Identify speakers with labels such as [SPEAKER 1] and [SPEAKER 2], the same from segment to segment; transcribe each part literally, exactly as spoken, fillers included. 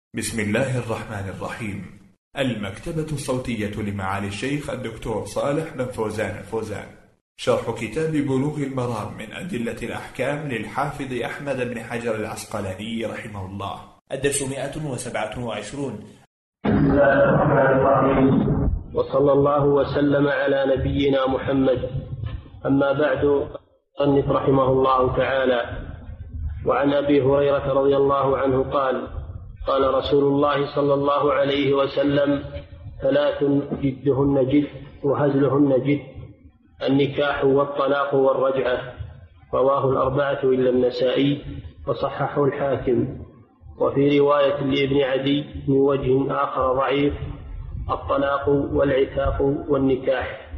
[SPEAKER 1] بسم الله الرحمن الرحيم. المكتبة الصوتية لمعالي الشيخ الدكتور صالح بن فوزان الفوزان، شرح كتاب بلوغ المرام من أدلة الأحكام للحافظ أحمد بن حجر العسقلاني رحمه الله. الدرس مئة وسبعة وعشرون.
[SPEAKER 2] بسم الله الرحمن الرحيم، وصلى الله وسلم على نبينا محمد. أما بعد، صنف رحمه الله تعالى: وعن أبي هريرة رضي الله عنه قال: قال رسول الله صلى الله عليه وسلم: ثلاث جدهن جد وهزلهن جد، النكاح والطلاق والرجعة. رواه الأربعة إلا النسائي، وصححه الحاكم. وفي رواية لابن عدي من وجه آخر ضعيف: الطلاق والعتاق والنكاح.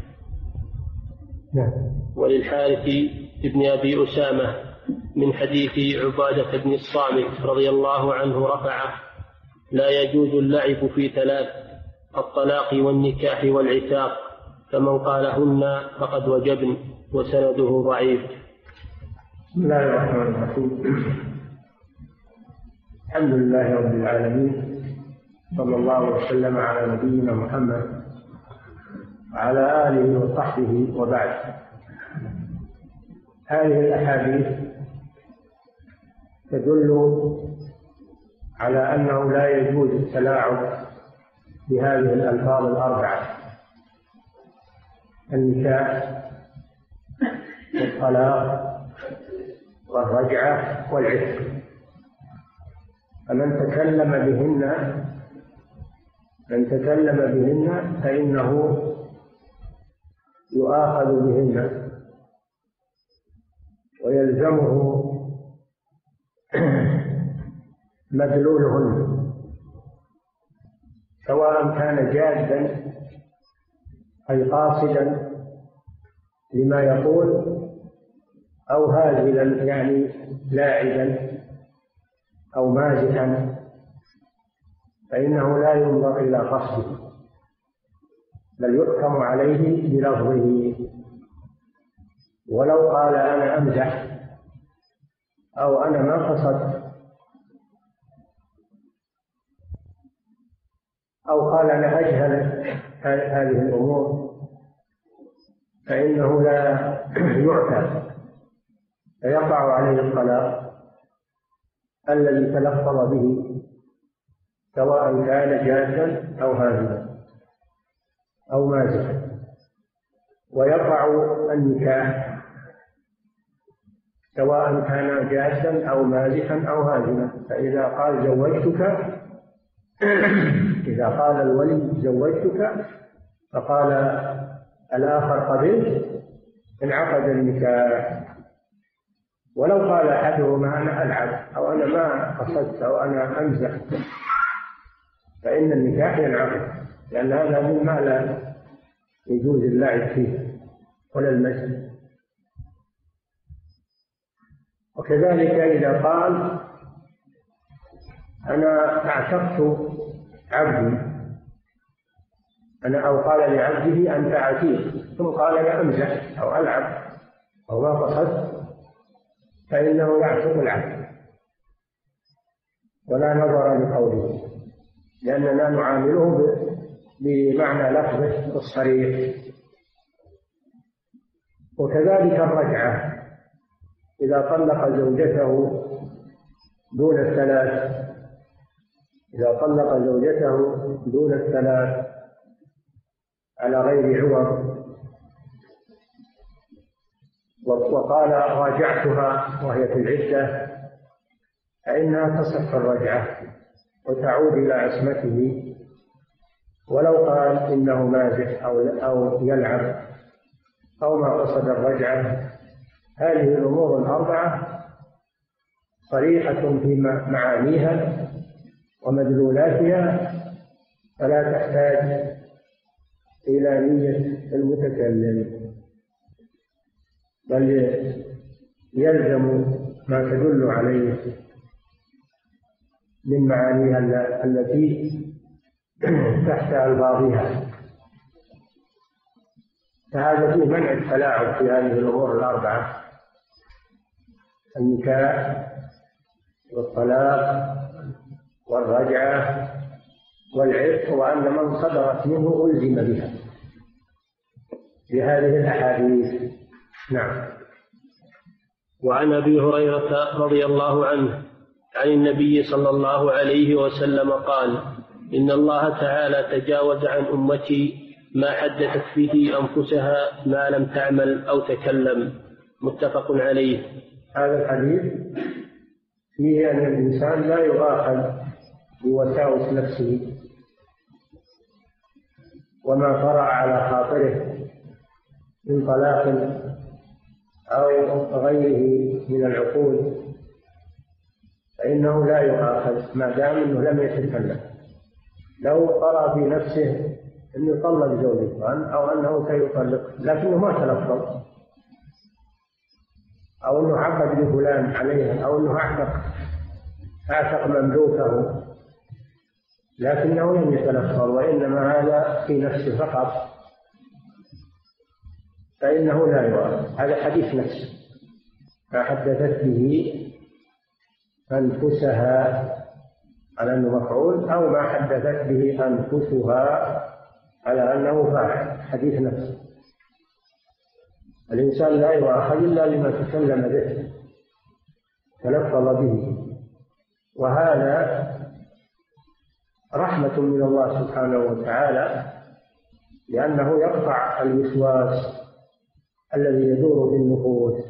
[SPEAKER 2] وللحارث ابن أبي أسامة من حديث عبادة بن الصامت رضي الله عنه رفعه: لا يجوز اللعب في ثلاث: الطلاق والنكاح والعتاق، فمن قالهن فقد وجبن. وسنده ضعيف.
[SPEAKER 3] بسم الله الرحمن الرحيم. الحمد لله رب العالمين، صلى الله وسلم على نبينا محمد وعلى آله وصحبه وبعد. هذه الأحاديث تدل على أنه لا يجوز التلاعب بهذه الألفاظ الأربعة: النكاح والطلاق والرجعة والعتق. فمن تكلم بهن من تكلم بهن فإنه يؤاخذ بهن ويلزمه مدلولهن، سواء كان جادا أي قاصدا لما يقول، أو هازلا يعني لاعبا أو مازحا، فإنه لا ينظر إلى قصده، بل يحكم عليه بلفظه. ولو قال أنا أمزح أو أنا ما قصدت، أو قال أنا أجهل هذه الأمور، فإنه لا يعتى، فيقع عليه الطلاق الذي تلفظ به، سواء كان جادا أو هازلا أو مازحا. ويقع النكاح سواء كان جادا أو مازحا أو هازلا. فإذا قال زوجتك إذا قال الولي زوجتك فقال الآخر قبلت، انعقد النكاح. ولو قال أحدهما أنا ألعب أو أنا ما قصدت أو أنا أمزح، فإن النكاح ينعقد، لأن هذا مما لا يجوز اللعب فيه ولا المزح. وكذلك إذا قال أنا أعتقت عبدي، أنا أو قال لعبده أنت عتيق، ثم قال أنا أمزح أو ألعب أو ما قصدت، فإنه يعتق العبد ولا نظر لقوله، لأننا نعامله بمعنى لفظه الصريح. وكذلك الرجعة: إذا طلق زوجته دون الثلاث إذا طلق زوجته دون الثلاث على غير عوض، وقال راجعتها وهي في العدة، فإنها تصح الرجعة وتعود إلى عصمته. ولو قال إنه مازح أو أو يلعب أو ما قصد الرجعة، هذه الأمور الأربعة صريحة في معانيها ومدلولاتها، فلا تحتاج إلى نية المتكلم، بل يلزم ما تدل عليه من معانيها التي تحت ألفاظها. فهذا فيه منع التلاعب في هذه الأمور الأربعة: النكاح والطلاق والرجعة والعتق، وأن من صدرت منه ألزم بها بهذه الأحاديث. نعم.
[SPEAKER 2] وعن أبي هريرة رضي الله عنه عن النبي صلى الله عليه وسلم قال: إن الله تعالى تجاوز عن أمتي ما حدثت به أنفسها ما لم تعمل أو تكلم. متفق عليه.
[SPEAKER 3] هذا الحديث فيه أن الإنسان لا يؤاخذ بوساوس نفسه وما طرأ على خاطره من طلاق أو غيره من العقود، فإنه لا يؤاخذ ما دام أنه لم يتكلم. لو قرأ في نفسه أنه يطلق زوجته أو أنه سيطلق لكنه ما تلفظ، أو أنه عقد لفلان عليها، أو أنه أعتق أعتق مملوكه لكنه لم يتلفظ وإنما هذا في نفسه فقط، فإنه لا يؤاخذ. هذا حديث نفس ما حدثت به أنفسها على أنه مفعول، أو ما حدثت به أنفسها على أنه فاعل، حديث نفس. الإنسان لا يؤاخذ إلا لما تكلم به تلفظ به، وهذا رحمة من الله سبحانه وتعالى، لأنه يرفع الوسواس الذي يدور في النفوس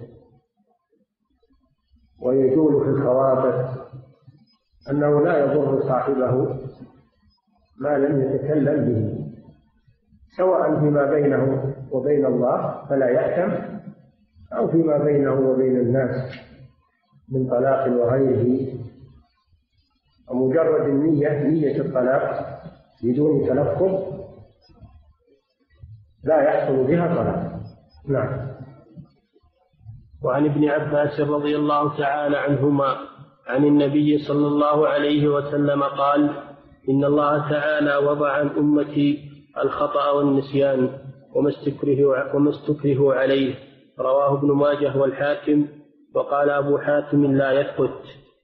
[SPEAKER 3] ويجول في الخواطر، أنه لا يضر صاحبه ما لم يتكلم به، سواء فيما بينه وبين الله فلا يأثم، أو فيما بينه وبين الناس من طلاق وغيره. ومجرد النية نية الطلاق بدون تلفظ لا يحصل بها طلاق. نعم.
[SPEAKER 2] وعن ابن عباس رضي الله تعالى عنهما عن النبي صلى الله عليه وسلم قال: إن الله تعالى وضع عن أمتي الخطأ والنسيان وما استكره وما استكره عليه. رواه ابن ماجه والحاكم، وقال أبو حاتم لا يثبت.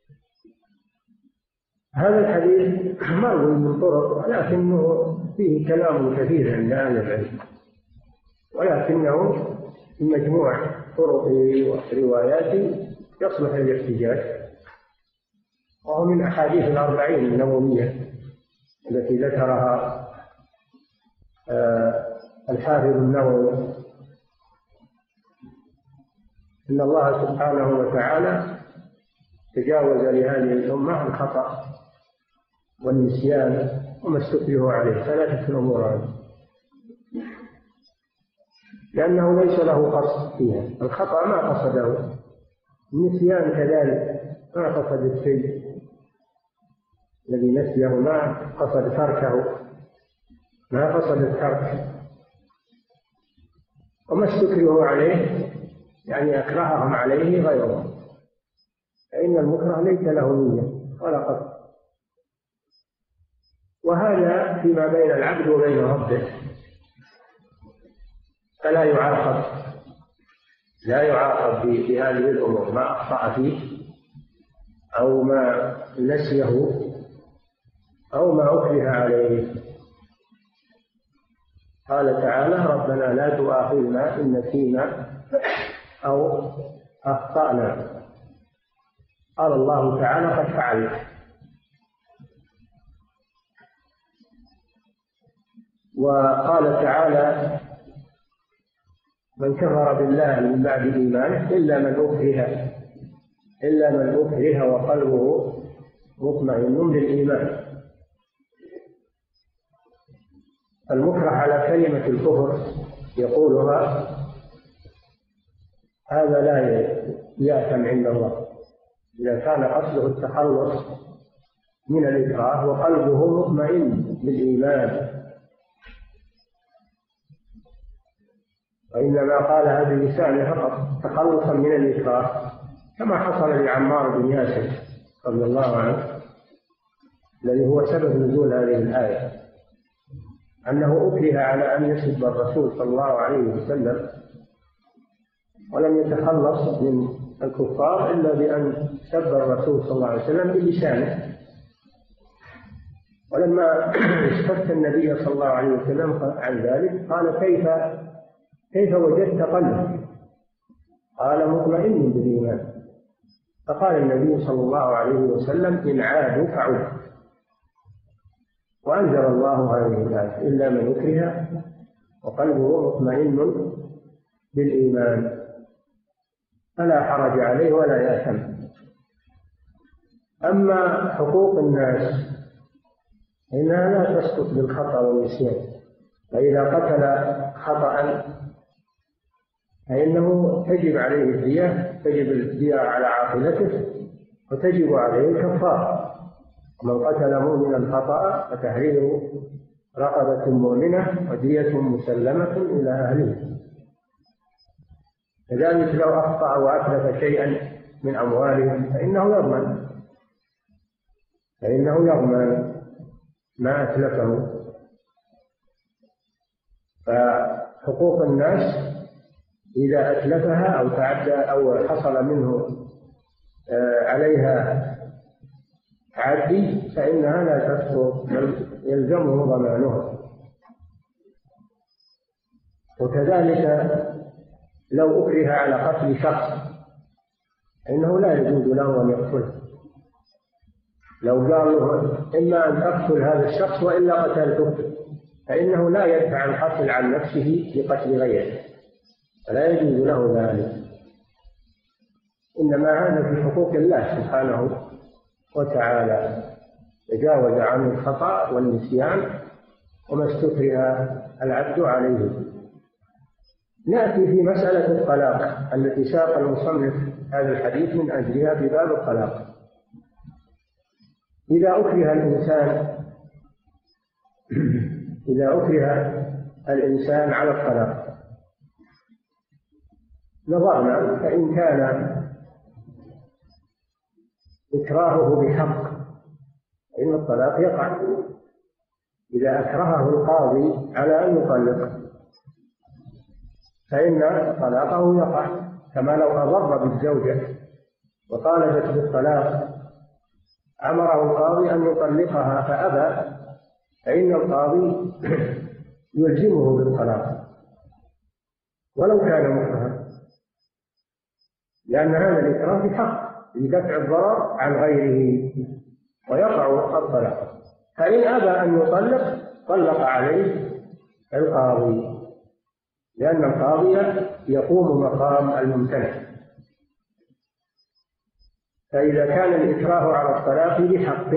[SPEAKER 3] هذا الحديث مروي من طرق، ولكنه فيه كلام كثير عند أهل العلم، ولكنه في مجموع طرقه ورواياته يصلح للاحتجاج، وهو من أحاديث الأربعين النووية التي ذكرها الحافظ النووي، إن الله سبحانه وتعالى تجاوز لهذه الأمة الخطأ والنسيان وما استكره عليه، ثلاثة أمور هذه، لأنه ليس له قصد فيها. الخطأ ما قصده، النسيان كذلك ما قصد الشيء الذي نسيه، ما قصد تركه، ما قصد الترك. وما استكره عليه يعني أكرههم عليه غيرهم، فإن المكره ليس له نية ولا قصد، وهذا فيما بين العبد وبين ربه، فلا يعاقب لا يعاقب بهذه الأمور، ما أخطأ فيه أو ما نسيه أو ما أكره عليه. قال تعالى: ربنا لا تؤاخذنا إن نسينا أو أخطأنا. قال الله تعالى: قد فعلت. وقال تعالى: من كفر بالله من بعد إيمانه إلا من أكره إلا من أكره وقلبه مطمئن بالإيمان. المكره على كلمة الكفر يقولها هذا لا يأثم عند الله إذا كان قصده التخلص من الإكراه وقلبه مطمئن بالإيمان، وإنما قالها بلسانه فقط تخلصا من الإكراه، كما حصل لعمار بن ياسر رضي الله عنه الذي هو سبب نزول هذه الآية، أنه أكره على أن يسب الرسول صلى الله عليه وسلم، ولم يتخلص من الكفار إلا بأن سب الرسول صلى الله عليه وسلم بلسانه، ولما استفتى النبي صلى الله عليه وسلم عن ذلك قال كيف كيف وجدت قلبك؟ قال مطمئن بالإيمان. فقال النبي صلى الله عليه وسلم إن عادوا فعد. وأنزل الله هذه الآية إلا من يكره وقلبه مطمئن بالإيمان فلا حرج عليه ولا يأثم. أما حقوق الناس إنها لا تسقط بالخطأ والنسيان، فإذا قتل خطأ فإنه تجب عليه الدية، تجب الدية على عاقلته وتجب عليه الكفارة. ومن قتل مؤمنا خطأ فتحرير رقبة مؤمنة ودية مسلمة إلى أهله. كذلك لو أخطأ وأتلف شيئا من أموالهم فإنه يضمن فإنه يضمن ما أتلفه. فحقوق الناس إذا أتلفها أو تعدى أو حصل منه عليها تعدي فإنها لا تسقط يلزمه ضمانها. وكذلك لو أكره على قتل شخص فإنه لا يجوز له أن يقتله. لو قال له إما أن تقتل هذا الشخص وإلا قتلته فإنه لا يدفع القتل عن نفسه لقتل غيره، فلا يجوز له ذلك. إنما هذا في حقوق الله سبحانه وتعالى، تجاوز عن الخطأ والنسيان وما استكره العبد عليه. نأتي في مسألة الطلاق التي ساق المصنف هذا الحديث من أجلها في باب الطلاق. إذا أكره الإنسان إذا أكره الإنسان على الطلاق نظرنا، فإن كان إكراهه بحق فإن الطلاق يقع. إذا أكرهه القاضي على أن يطلق فإن طلاقه يقع، كما لو أضر بالزوجة وطالبت بالطلاق أمره القاضي أن يطلقها فأبى فإن القاضي يلزمه بالطلاق ولو كان مكرها، لأن هذا الإكراه بحق لدفع الضرر عن غيره ويقع الطلاق. فإن أبى أن يطلق طلق عليه القاضي، لأن القاضي يقوم مقام الممتنع. فإذا كان الإكراه على الطلاق بحق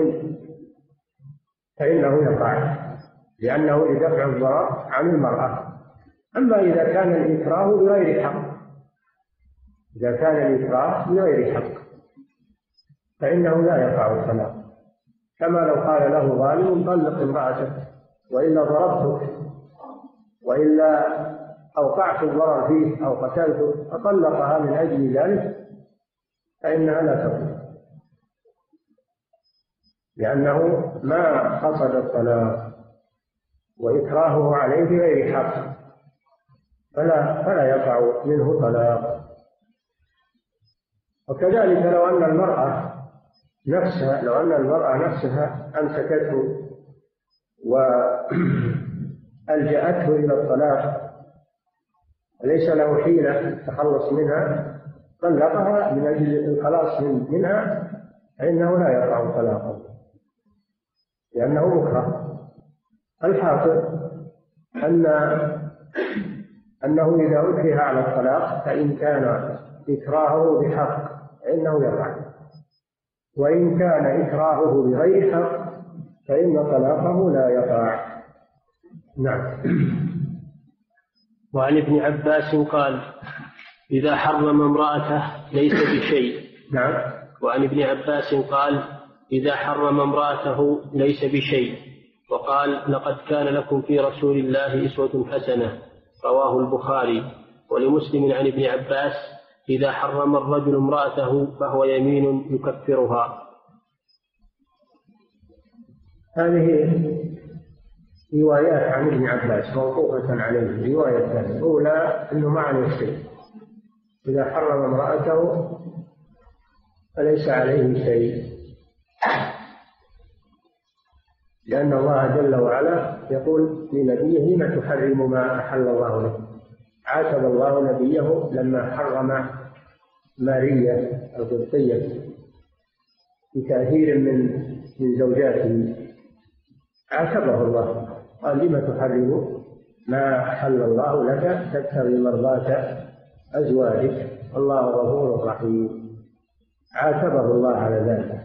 [SPEAKER 3] فإنه يقع لأنه لدفع الضرر عن المرأة. أما إذا كان الإكراه بغير حق إذا كان الإكراه بغير حق فإنه لا يقع الطلاق، كما لو قال له ظالم طلق امرأتك وإلا ضربتك وإلا أوقعت الضرر فيه أو قتلته فطلقها من أجل ذلك فإنها لا تطلق، لأنه ما قصد الطلاق وإكراهه عليه بغير حق فلا فلا يقع منه طلاق. وكذلك لو أن المرأة نفسها لو أن المرأة نفسها أمسكته وألجأته إلى الطلاق وليس له حيلة التخلص منها طلقها من أجل الخلاص منها فإنه لا يقع طلاقه لأنه مكره. الحاصل أن أنه إذا أكره على الطلاق فإن كان إكراهه بحق فإنه يقع، وإن كان إكراهه بغير حق فإن طلاقه لا يقع. نعم.
[SPEAKER 2] وعن ابن عباس قال إذا حرم امرأته ليس بشيء.
[SPEAKER 3] نعم.
[SPEAKER 2] وعن ابن عباس قال إذا حرم امرأته ليس بشيء. وقال لقد كان لكم في رسول الله أسوة حسنة رواه البخاري. ولمسلم عن ابن عباس إذا حرم الرجل امرأته فهو يمين يكفرها.
[SPEAKER 3] هذه روايات عن ابن عباس موقوفة عليه. رواية ثانية الأولى أنه معنى الشيء، إذا حرم امرأته فليس عليه شيء. لأن الله جل وعلا يقول لنبيه لم تحرم ما أحل الله لك. عاتب الله نبيه لما حرم ماريا القبطية بكثير من من زوجاته، عاتبه الله قال لم تحرم ما أحل الله لك تبتغي مرضاة أزواجك الله غفور رحيم. عاتبه الله على ذلك.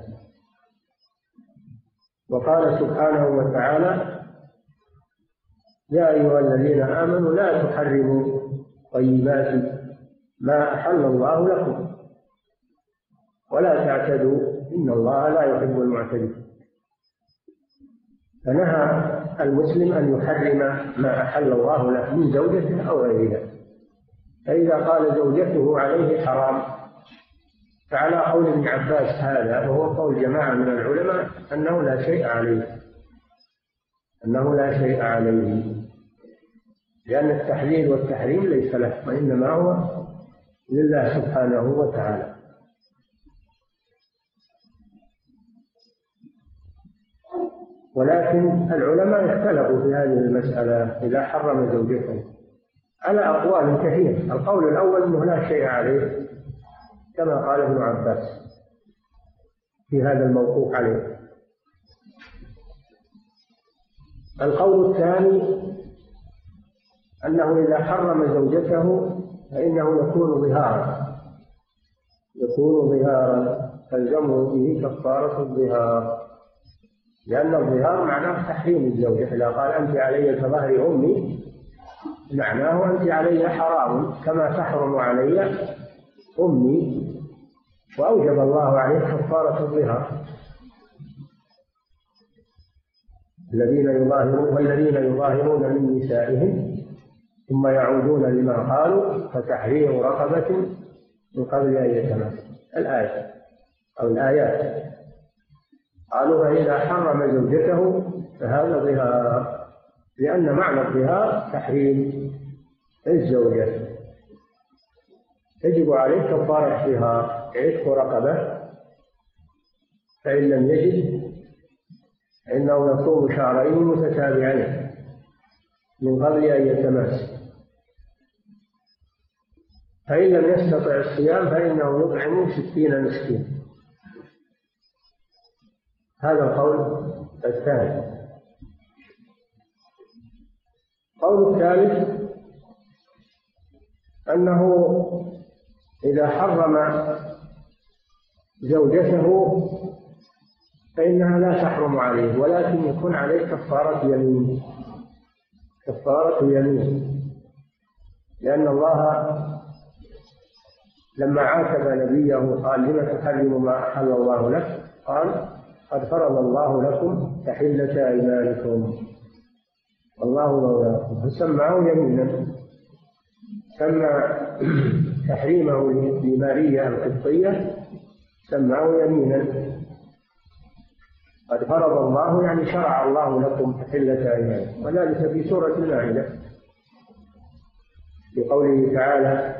[SPEAKER 3] وقال سبحانه وتعالى يا أيها الذين آمنوا لا تحرموا طيبات ما أحل الله لكم ولا تعتدوا إن الله لا يحب المعتدين. فنهى المسلم أن يحرم ما أحل الله له من زوجته أو غيرها. فإذا قال زوجته عليه حرام فعلى قول ابن عباس هذا، وهو قول جماعة من العلماء، أنه لا شيء عليه أنه لا شيء عليه لأن التحليل والتحريم ليس له، وإنما هو لله سبحانه وتعالى. ولكن العلماء اختلفوا في هذه المسألة إذا حرم زوجته على أقوال كثيرة. القول الأول أنه لا شيء عليه كما قال ابن عباس في هذا الموقوف عليه. القول الثاني أنه إذا حرم زوجته فإنه يكون ظهارا يكون ظهارا تلزمه به كفارة الظهار، لأن الظهار معناه تحريم الزوجة. إذا قال أنت علي كظهر أمي معناه أنت علي حرام كما تحرم علي أمي، وأوجب الله عليه كفارة الظهار. الذين يظاهرون والذين يظاهرون من نسائهم ثم يعودون لما قالوا فتحرير رقبة من قبل أن يتماسوا. الآية أو الآيات قالوا فإذا حرم زوجته فهذا ظهار، لأن معنى الظهار تحريم الزوجة. يجب عليه كفارة ظهار عتق رقبة، فإن لم يجد فإنه يصوم شهرين متتابعين من قبل أن يتماس، فإن لم يستطع الصيام فإنه يطعم ستين مسكين. هذا القول الثاني. القول الثالث أنه إذا حرم زوجته فإنها لا تحرم عليه، ولكن يكون عليه كفارة يمين كفارة يمين لأن الله لما عاتب نبيه قال لم تحرم ما أحل الله لك قال قد فرض الله لكم تحلة أيمانكم والله مولاكم، فسمعه يمينا. سمى تحريمه لماريا القبطية سمعه يمينا. قد فرض الله يعني شرع الله لكم تحلة أيمانكم، وذلك في سورة المائدة بقوله تعالى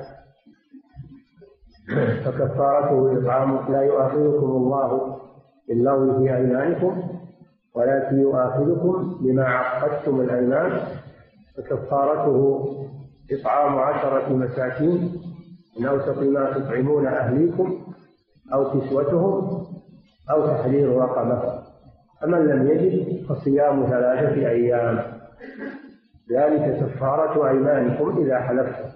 [SPEAKER 3] فكفارته إطعام لا يؤاخذكم الله باللغو في أيمانكم ولكن يؤاخذكم بما عقدتم الأيمان فكفارته إطعام عشرة مساكين من أوسط ما تطعمون أهليكم أو كسوتهم أو تحرير رقبة، فمن لم يجد فصيام ثلاثة أيام ذلك كفارة أيمانكم إذا حلفتم.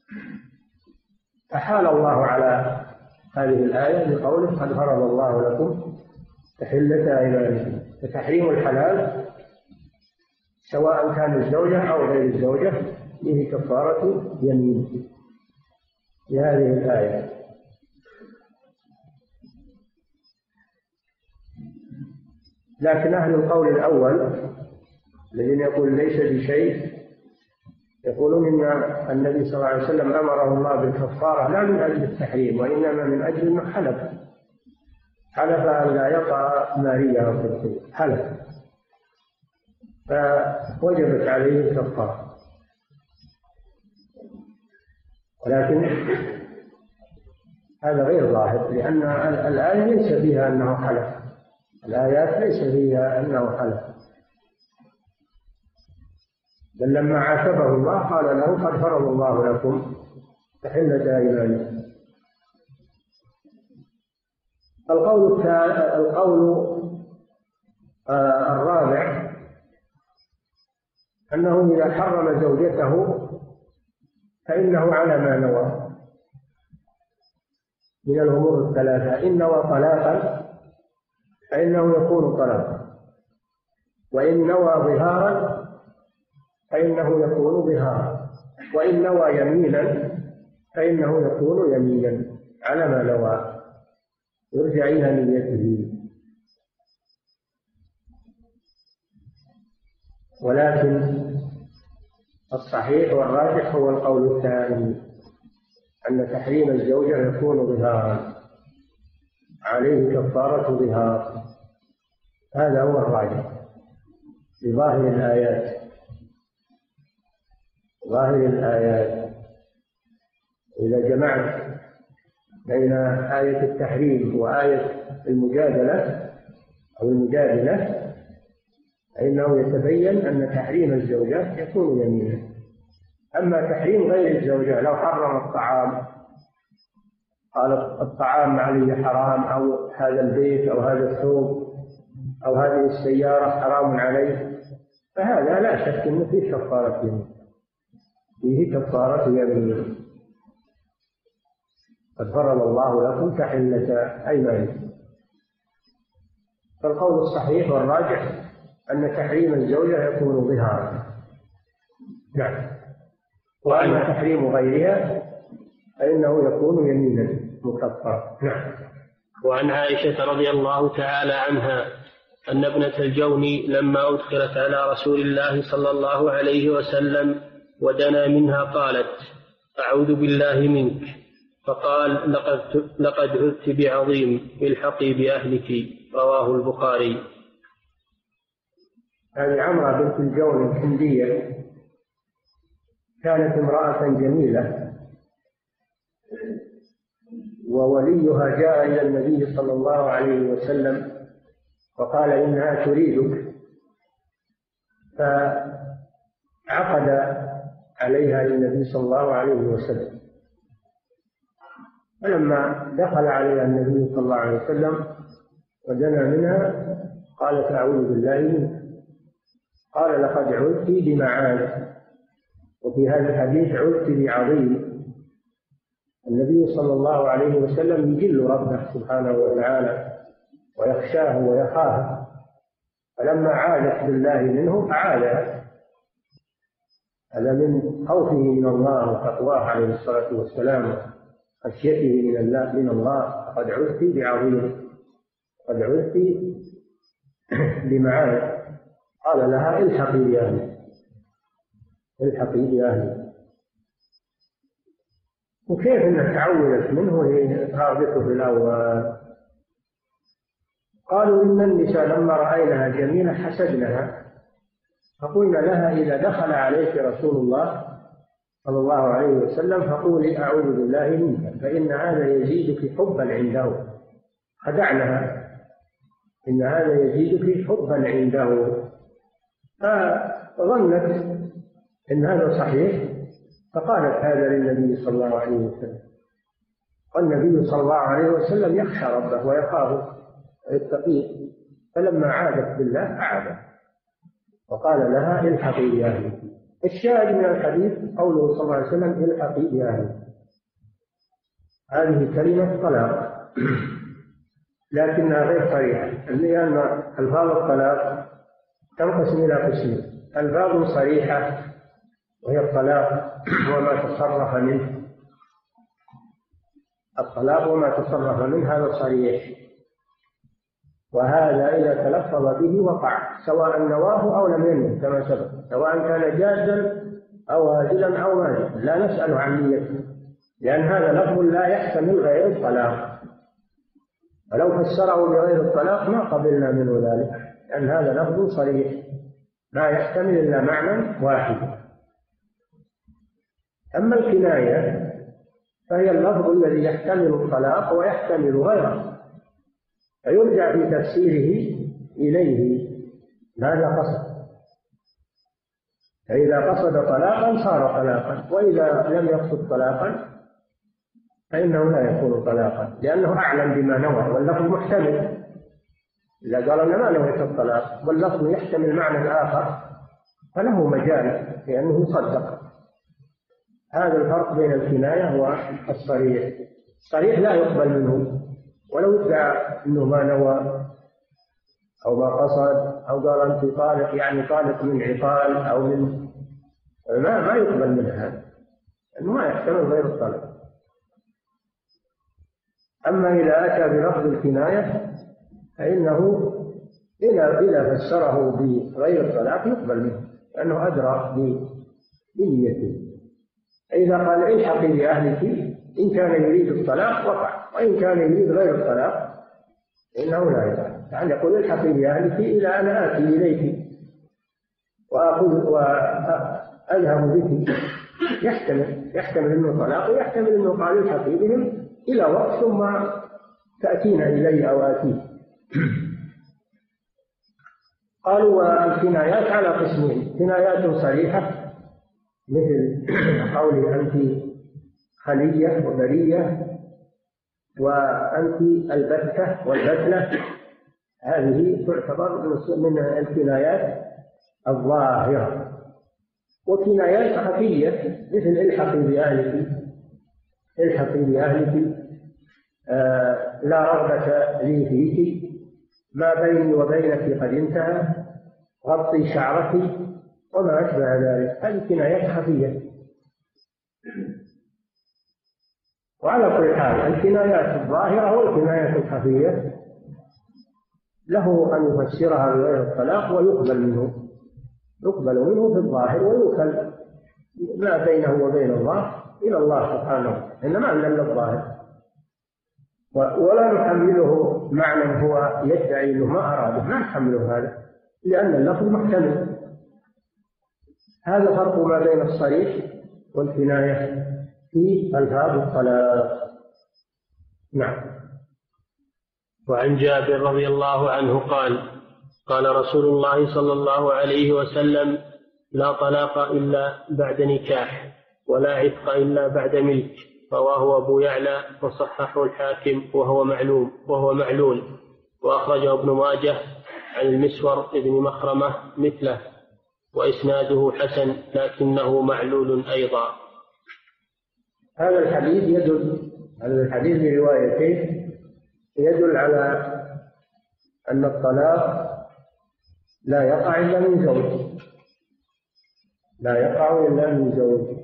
[SPEAKER 3] أحال الله على هذه الآية بقوله قد فرض الله لكم تحلة أيمانكم، فتحريم الحلال سواء كان الزوجة أو غير الزوجة به كفارة يمين في هذه الآية. لكن أهل القول الأول الذين يقول ليس بشيء يقولون إن النبي صلى الله عليه وسلم أمره الله بالكفارة لا من أجل التحريم وإنما من أجل أنه حلف حلف أن لا يقع ماريا القبطية، حلف فوجبت عليه الكفارة. ولكن هذا غير ظاهر لأن الآية ليس فيها أنه حلف، الآيات ليس فيها أنه حلف، بل لما عاتبه الله قال له قد فرض الله لكم تحلة أيمانكم. القول القول الرابع أنه إذا حرم زوجته فإنه على ما نوى من الأمور الثلاثة. إن نوى طلاقا فإنه يكون طلاقا، وإن نوى ظهارا فإنه يكون ظهارا، وإن نوى يمينا فإنه يكون يمينا على ما نوى، يرجع إلى نيته. ولكن الصحيح والراجح هو القول الثاني، أن تحريم الزوجة يكون ظهارا، عليه كفارة ظهار. هذا هو الراجح بظاهر الآيات. ظاهر الآيات إذا جمعت بين آية التحريم وآية المجادلة أو المجادلة فإنه يتبين أن تحريم الزوجة يكون يمينا. أما تحريم غير الزوجة لو حرم الطعام، قال الطعام عليه حرام، أو هذا البيت أو هذا الثوب أو هذه السيارة حرام عليه، فهذا لا شك أنه فيه كفارة يمين، فيه كفارة يمين. قد فرض الله لكم تحلة أيمانكم. فالقول الصحيح والراجح أن تحريم الزوجة يكون ظهارا. نعم. وأما تحريم غيرها فإنه يكون يمينا مكفرا. نعم.
[SPEAKER 2] وعن عائشة رضي الله تعالى عنها أن ابنة الجوني لما أدخلت على رسول الله صلى الله عليه وسلم ودنا منها قالت: أعوذ بالله منك. فقال: لقد لقد عذت بعظيم، الحقي بأهلك. رواه البخاري.
[SPEAKER 3] هذه عمرة بنت الجون الكندية كانت امرأة جميلة، ووليها جاء إلى النبي صلى الله عليه وسلم وقال إنها تريدك، فعقد عليها للنبي صلى الله عليه وسلم. فلما دخل عليها النبي صلى الله عليه وسلم ودنا منها قالت: أعوذ بالله منك. قال: لقد عذت بمعاذ. وفي هذا الحديث عذت بعظيم. النبي صلى الله عليه وسلم يجل ربه سبحانه وتعالى ويخشاه ويخافه، فلما عادت بالله منه أعادها. هذا من خوفه من الله وتقواه عليه الصلاة والسلام، خشيته من الله من الله. قد عذت بعظيم، قد عذت بمعاذ. قال لها: الحقي بأهلك، الحقي بأهلك. وكيف أنها تعودت منه وهي راغبته في الأول؟ قالوا: إن النساء لما رأينها جميلة حسدنها، فقلنا لها: إذا دخل عليك رسول الله صلى الله عليه وسلم فقولي: أعوذ بالله منك، فإن هذا يزيدك حبا عنده. خدعنها، إن هذا يزيدك حبا عنده. فظنت إن هذا صحيح، فقالت هذا للنبي صلى الله عليه وسلم. والنبي صلى الله عليه وسلم يخشى ربه ويخافه ويتقيه، فلما عادت بالله أعاده وقال لها: الحقي بأهلك. الشاهد من الحديث قوله صلى الله عليه وسلم: الحقي بأهلك. هذه كلمة طلاق لكنها غير صريحة، لأن ألفاظ الطلاق تنقسم إلى قسمين: ألفاظ صريحة وهي الطلاق وما تصرف منه. الطلاق وما تصرف منه هذا صريح، وهذا إذا تلفظ به وقع، سواء نواه أو لم ينوه كما سبق، سواء كان جازا أو هازلا أو ماجدا، لا نسأل عن نيته، لأن هذا لفظ لا يحتمل غير الطلاق. فلو فسره بغير الطلاق ما قبلنا منه ذلك، لأن هذا لفظ صريح لا يحتمل إلا معنى واحد. أما الكناية فهي اللفظ الذي يحتمل الطلاق ويحتمل غيره، فيرجع في تفسيره إليه. ماذا قصد؟ فإذا قصد طلاقا صار طلاقا، وإذا لم يقصد طلاقا فإنه لا يكون طلاقا، لأنه أعلم بما نوى، واللفظ محتمل. إذا قال أنا ما نويت الطلاق واللفظ يحتمل معنى الآخر فله مجال لأنه يصدق. هذا الفرق بين الكناية والصريح. الصريح لا يقبل منه ولو ادعى أنه ما نوى أو ما قصد، أو قال أنت طالق يعني طالق من عقال أو من ما ما يقبل من هذا، لأنه ما يحتمل غير الطلاق. أما إذا أتى بلفظ الكناية فإنه إذا إذا فسره بغير الطلاق يقبل منه، لأنه أدرى بنيته. إذا قال الحقي بأهلك إن كان يريد الطلاق وقع، وإن كان يريد غير الطلاق إنه لا يفعل. يعني يقول الحقي بأهلك إلى أن آتي إليك وأخذ وأذهب بك، يحتمل يحتمل أنه طلاق، ويحتمل أنه قال الحقي بهم إلى وقت ثم تأتين إلي أو آتيك. قالوا والكنايات على قسمين: كنايات صريحة مثل قولي أنت خلية وبرية وأنت البتة والبتلة، هذه تعتبر من الكنايات الظاهرة. وكنايات خفية مثل الحقي بأهلك، الحقي بأهلك، آه لا رغبة لي فيك، ما بيني وبينك قد انتهى، غطي شعرك، وما أشبه ذلك. هذه كنايات خفية. وعلى كل حال الكنايات الظاهرة والكنايات الخفية له أن يفسرها بغير الطلاق ويقبل منه، يقبل منه في الظاهر، ويوكل ما بينه وبين الله إلى الله سبحانه، إنما إلا الظاهر، ولا نحمله معنى هو يدعي أنه ما أراده، ما نحمله هذا، لأن اللفظ محتمل. هذا فرق ما بين الصريح والكناية في ألفاظ الطلاق. نعم.
[SPEAKER 2] وعن جابر رضي الله عنه قال: قال رسول الله صلى الله عليه وسلم: لا طلاق إلا بعد نكاح، ولا عتق إلا بعد ملك. رواه أبو يعلى وصححه الحاكم وهو معلوم وهو معلول، وأخرجه ابن ماجه عن المسور ابن مخرمة مثله، وإسناده حسن لكنه معلول أيضا.
[SPEAKER 3] هذا الحديث يدل هذا الحديث بروايتين يدل على أن الطلاق لا يقع إلا من زوج، لا يقع إلا من زوج.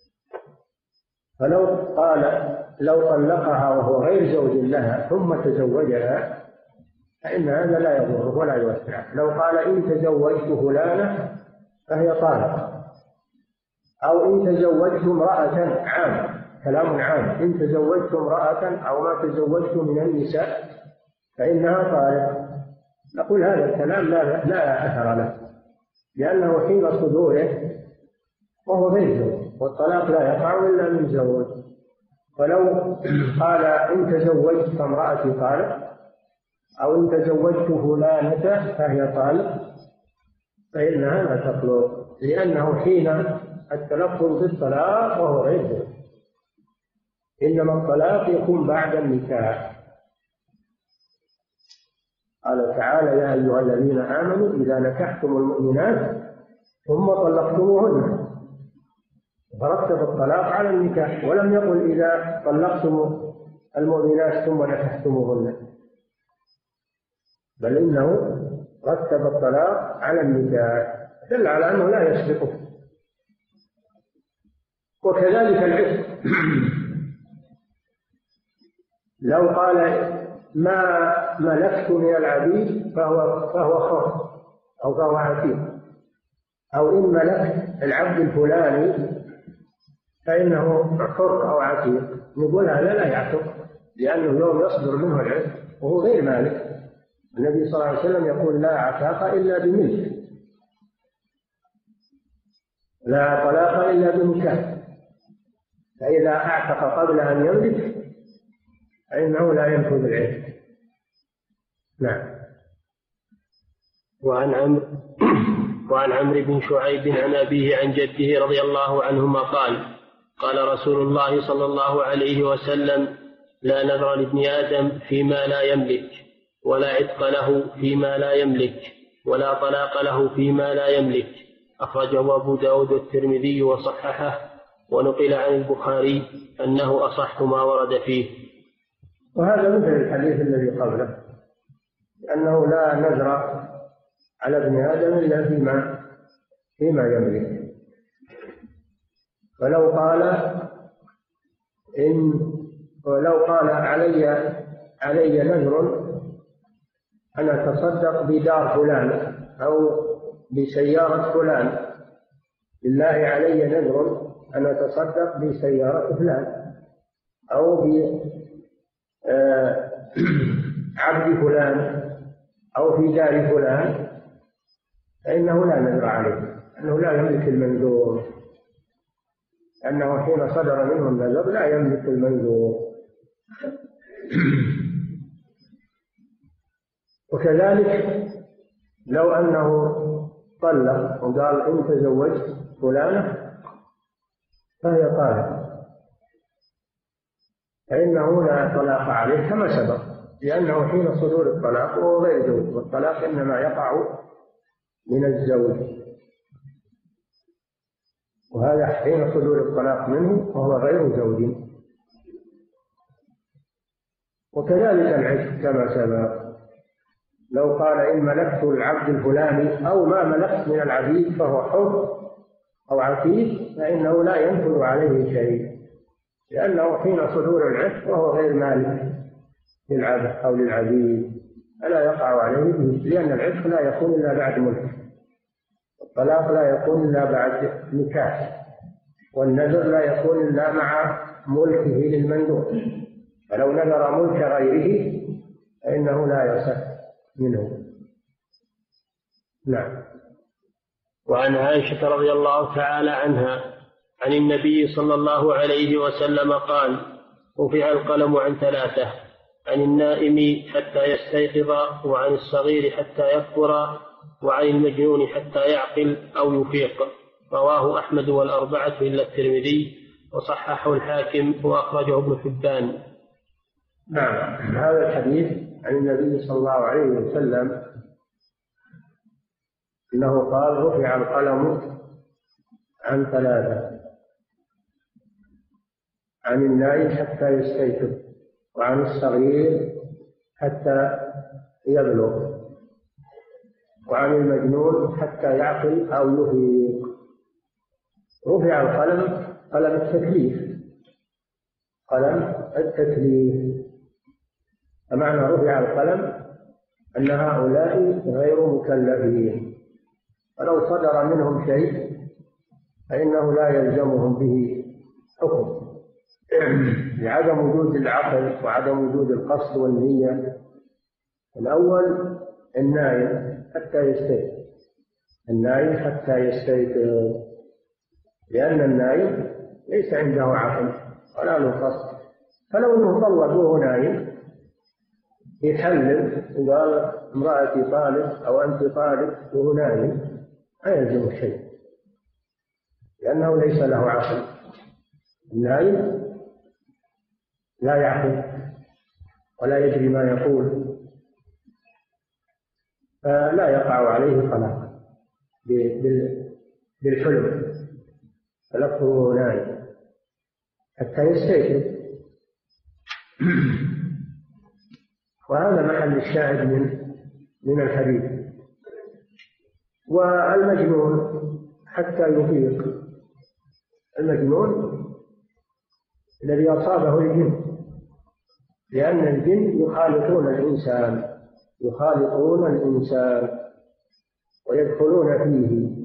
[SPEAKER 3] فلو قال لو طلقها وهو غير زوج لها ثم تزوجها فإن هذا لا يضره ولا يوسعه. لو قال إن تزوجت فلانة فهي طالق، أو إن تزوجت امرأة، عام، كلام عام، إن تزوجت امرأة أو ما تزوجت من النساء فإنها طالق، نقول هذا الكلام لا لا أثر له، لأنه حين صدوره وهو غير زوج، والطلاق لا يقع إلا من زوج. ولو قال إن تزوجت امرأتي طالق، أو إن تزوجت فلانة فهي طالق، فإنها لا تطلق، لأنه حين التلفظ بالطلاق وهو غير زوج، إنما الطلاق يكون بعد النكاح. قال تعالى: يا أيها الذين آمنوا إذا نكحتم المؤمنات ثم طلقتموهن، فرتب الطلاق على النكاح، ولم يقل إذا طلقتم المؤمنات ثم نكحتموهن، بل إنه رتب الطلاق على النكاح، دل على أنه لا يسبقه. وكذلك العتق، لو قال ما ملكت من العبيد فهو فهو حر أو فهو عتيق، أو إن ملكت العبد الفلاني فإنه حر أو عتيق، نقول هذا لا يعتق، لأنه يوم يصدر منه العتق وهو غير مالك. النبي صلى الله عليه وسلم يقول: لا عتاق إلا بملك، لا طلاق إلا بنكاح. فإذا أعتق قبل أن يملك فإنه لا ينفذ
[SPEAKER 2] وعن عمرو بن شعيب عن أبيه عن جده رضي الله عنهما قال قال رسول الله صلى الله عليه وسلم لا نذر لابن آدم فيما لا يملك ولا عتق له فيما لا يملك ولا طلاق له فيما لا يملك. أخرجه أبو داود والترمذي وصححه، ونقل عن البخاري أنه أصح ما ورد فيه.
[SPEAKER 3] وهذا مثل الحديث الذي قبله، أنه لا نذر على ابن آدم إلا فيما فيما يملك. ولو قال إن ولو قال علي علي نذر أن أتصدق بدار فلان أو بسيارة فلان، لله علي نذر أن أتصدق بسيارة فلان أو بعبد فلان أو في دار فلان، فإنه لا نذر عليه، أنه لا يملك المنذور، أنه حين صدر منه النذر لا يملك المنذور. وكذلك لو أنه طلق وقال إن تزوجت فلانة فهي طالق، فإنه لا طلاق عليه كما سبق، لأنه حين صدور الطلاق وهو غير زوج، والطلاق إنما يقع من الزوج، وهذا حين صدور الطلاق منه وهو غير زوج. وكذلك العتق كما سبق، لو قال إن ملكت العبد الفلاني أو ما ملكت من العبيد فهو حر أو عتيق، فإنه لا ينفذ عليه شيء، لأنه حين صدور العتق وهو غير مالك للعبد أو للعبيد فلا يقع عليه، لأن العتق لا يكون إلا بعد ملك، الطلاق لا يكون إلا بعد نكاح، والنذر لا يكون إلا مع ملكه للمندوب، فلو نذر ملك غيره فإنه لا يصح منه. نعم.
[SPEAKER 2] وعن عائشة رضي الله تعالى عنها عن النبي صلى الله عليه وسلم قال رفع القلم عن ثلاثة: عن النائم حتى يستيقظ، وعن الصغير حتى يكبر، وعن المجنون حتى يعقل أو يفيق. رواه أحمد والأربعة إلا الترمذي، وصححه الحاكم وأخرجه ابن حبان.
[SPEAKER 3] نعم. هذا الحديث عن النبي صلى الله عليه وسلم أنه قال رفع القلم عن ثلاثة: عن النائم حتى يستيقظ، وعن الصغير حتى يبلغ، وعن المجنون حتى يعقل أو يفيق. رفع القلم قلم التكليف، قلم التكليف، فمعنى رفع القلم أن هؤلاء غير مكلفين، فلو صدر منهم شيء فإنه لا يلزمهم به حكم لعدم وجود العقل وعدم وجود القصد والنية. الأول النائم حتى يستيقظ، النائم حتى يستيقظ، لأن النائم ليس عنده عقل ولا له قصد، فلو أنه طلق وهو نائم يحلل وقال امرأتي طالق أو أنت طالق وهو نائم لا يلزم شيء، لأنه ليس له عقل. النائم لا يعقل ولا يدري ما يقول، فلا يقع عليه طلاق بالحلم، فلفظه نائم حتى يستيقظ. وهذا محل الشاهد من من الحديث. والمجنون حتى يفيق، المجنون الذي أصابه الجن، لأن الجن يخالطون الإنسان يخالطون الإنسان ويدخلون فيه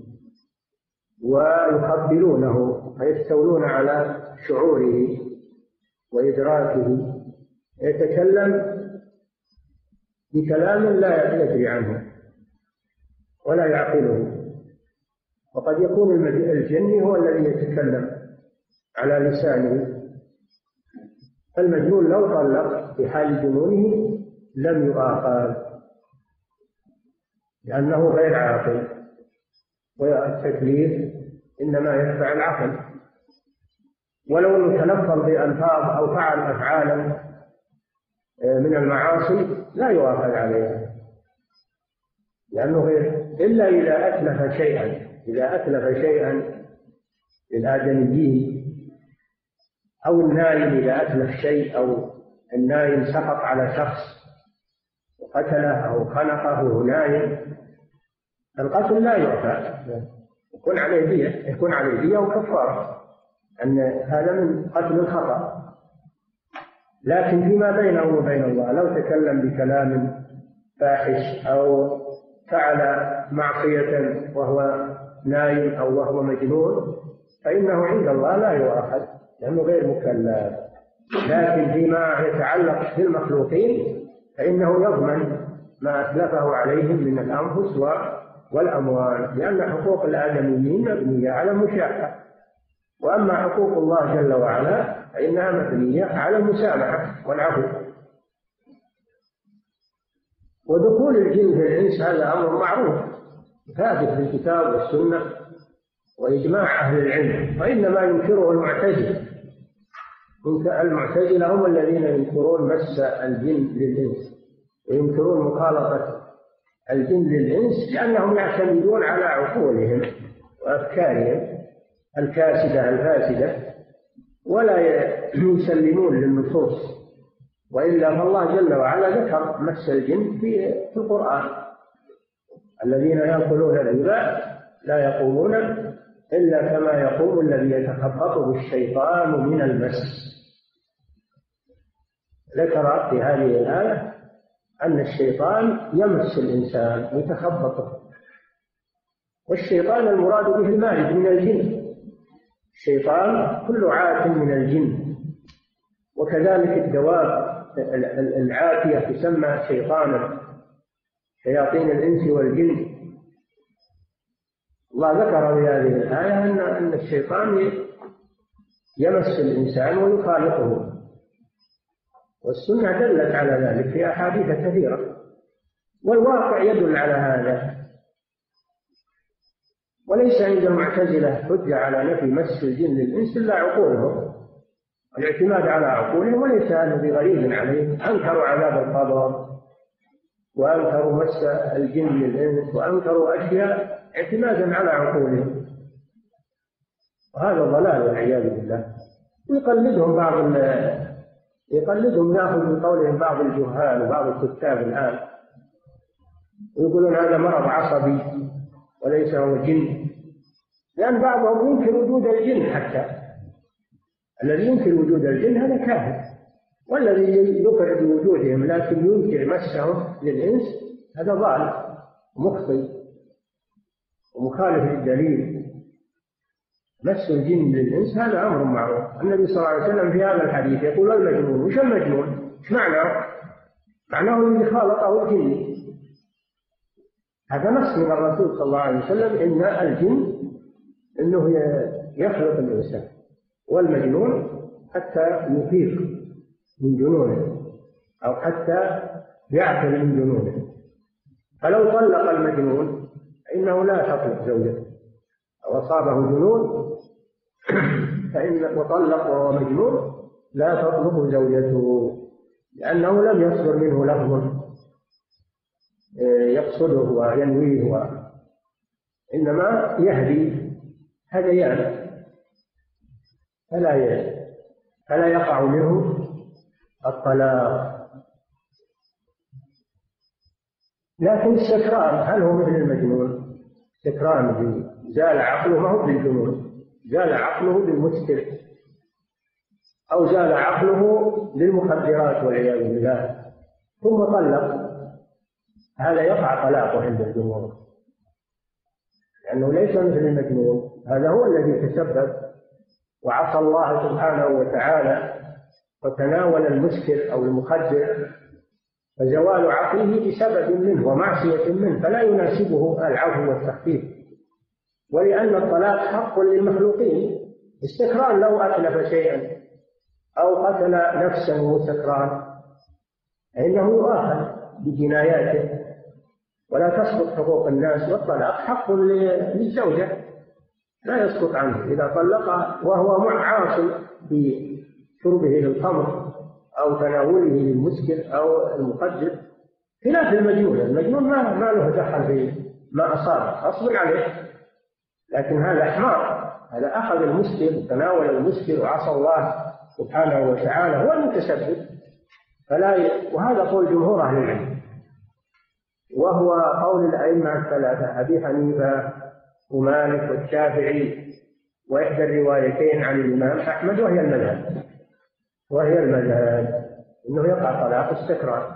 [SPEAKER 3] ويخبرونه ويستولون على شعوره وإدراكه، يتكلم بكلام لا يدري عنه ولا يعقله. وقد يكون الجن هو الذي يتكلم على لسانه. المجنون لو طلق في حال جنونه لم يؤاخذ لأنه غير عاقل، والتكليف إنما يتبع العقل. ولو انه تلفظ بألفاظ أو فعل أفعالا من المعاصي لا يؤاخذ عليها، لأنه غير إلا إذا أتلف شيئا إذا أتلف شيئا للآدميين، أو النائم إذا أتلف شيء، أو النائم سقط على شخص وقتله أو خنقه وهو نائم، القتل لا يعفى، يكون عليه دية يكون عليه دية وكفارة، أن هذا من قتل الخطأ. لكن فيما بينه وبين الله لو تكلم بكلام فاحش أو فعل معصية وهو نايم أو وهو مجنون فإنه عند الله لا يؤاخذ لأنه غير مكلف. لكن فيما يتعلق بالمخلوقين فإنه يضمن ما أتلفه عليهم من الأنفس والأموال، لأن حقوق الآدميين مبنية على المشاحة، وأما حقوق الله جل وعلا فإنها مبنية على المسامحة والعفو. ودخول الجن في الإنس هذا أمر معروف ثابت في الكتاب والسنة وإجماع أهل العلم، وإنما ينكره المعتزلة. المعتزلة هم الذين ينكرون مس الجن للإنس وينكرون مخالطة الجن للإنس، لأنهم يعتمدون على عقولهم وأفكارهم الكاسدة الفاسدة ولا يسلمون للنصوص. وإلا فالله جل وعلا ذكر مس الجن في القرآن: الذين يأكلون الربا لا يقومون إلا كما يقوم الذي يتخبطه الشيطان من المس. ذكر في هذه الآية أن الشيطان يمس الإنسان ويتخبطه، والشيطان المراد به المارد من الجن، الشيطان كل عات من الجن. وكذلك الدواب العاتية تسمى شيطانا، شياطين الإنس والجن. الله ذكر في هذه الآية أن أن الشيطان يمس الإنسان ويخالطه، والسنة دلت على ذلك في أحاديث كثيرة، والواقع يدل على هذا. وليس عند المعتزلة حجة على نفي مس الجن للإنس إلا عقولهم، الاعتماد على عقولهم، وليس هذا بغريب عليهم. أنكروا عذاب القبر وأنكروا مس الجن للإنس وأنكروا أشياء اعتمادا على عقولهم، وهذا ضلال والعياذ بالله. يقلدهم بعض يقلدهم يأخذ من قولهم بعض الجهال وبعض الكتاب الآن، ويقولون هذا مرض عصبي وليس هو جن، لأن بعضهم ينكر وجود الجن. حتى الذي ينكر وجود الجن هذا كافر، والذي يقر بوجودهم لكن ينكر مسهم للإنس هذا ضال مخطئ ومخالف للدليل. مس الجن للإنس هذا أمر معروف. النبي صلى الله عليه وسلم في هذا الحديث يقول: المجنون. وش المجنون؟ ايش معناه؟ معناه الذي خالطه الجن. هذا نص من الرسول صلى الله عليه وسلم إن الجن إنه يخلق الإنسان، والمجنون حتى يفيق من جنونه أو حتى يعقل من جنونه. فلو طلق المجنون فإنه لا تطلق زوجته، أو أصابه جنون فإن وطلق وهو مجنون لا تطلق زوجته، لأنه لم يصدر منه لفظ يقصده وينويه، إنما يهدي هذيان فلا فلا يقع منه الطلاق. لكن السكران هل هو مثل المجنون؟ سكران زال عقله، ما هو بالجنون، زال عقله بالمسكر، أو زال عقله للمخدرات والعياذ بالله ثم طلق، هذا يقع طلاقه عند الجمهور، لأنه ليس مثل المجنون. هذا هو الذي تسبب وعصى الله سبحانه وتعالى وتناول المسكر أو المخدر، فزوال عقله بسبب منه ومعصية منه، فلا يناسبه العفو والتخفيف. ولأن الطلاق حق للمخلوقين. السكران لو أتلف شيئا أو قتل نفسه وهو سكران فإنه يؤاخذ بجناياته، ولا تسقط حقوق الناس، والطلاق حق للزوجة لا يسقط عنه إذا طلقها وهو عاص بشربه للخمر أو تناوله للمسكر أو المخدر، خلاف المجنون. المجنون ما ما له دخل في ما أصاب غصب عليه، لكن هذا حمار، هذا أخذ المسكر وتناول المسكر وعصى الله سبحانه وتعالى هو المتسبب. فلا ي... وهذا قول جمهور أهل العلم، وهو قول الأئمة الثلاثة أبي حنيفة ومالك والشافعي وإحدى الروايتين عن الإمام أحمد وهي المذهب وهي المذهب إنه يقع طلاق استكرار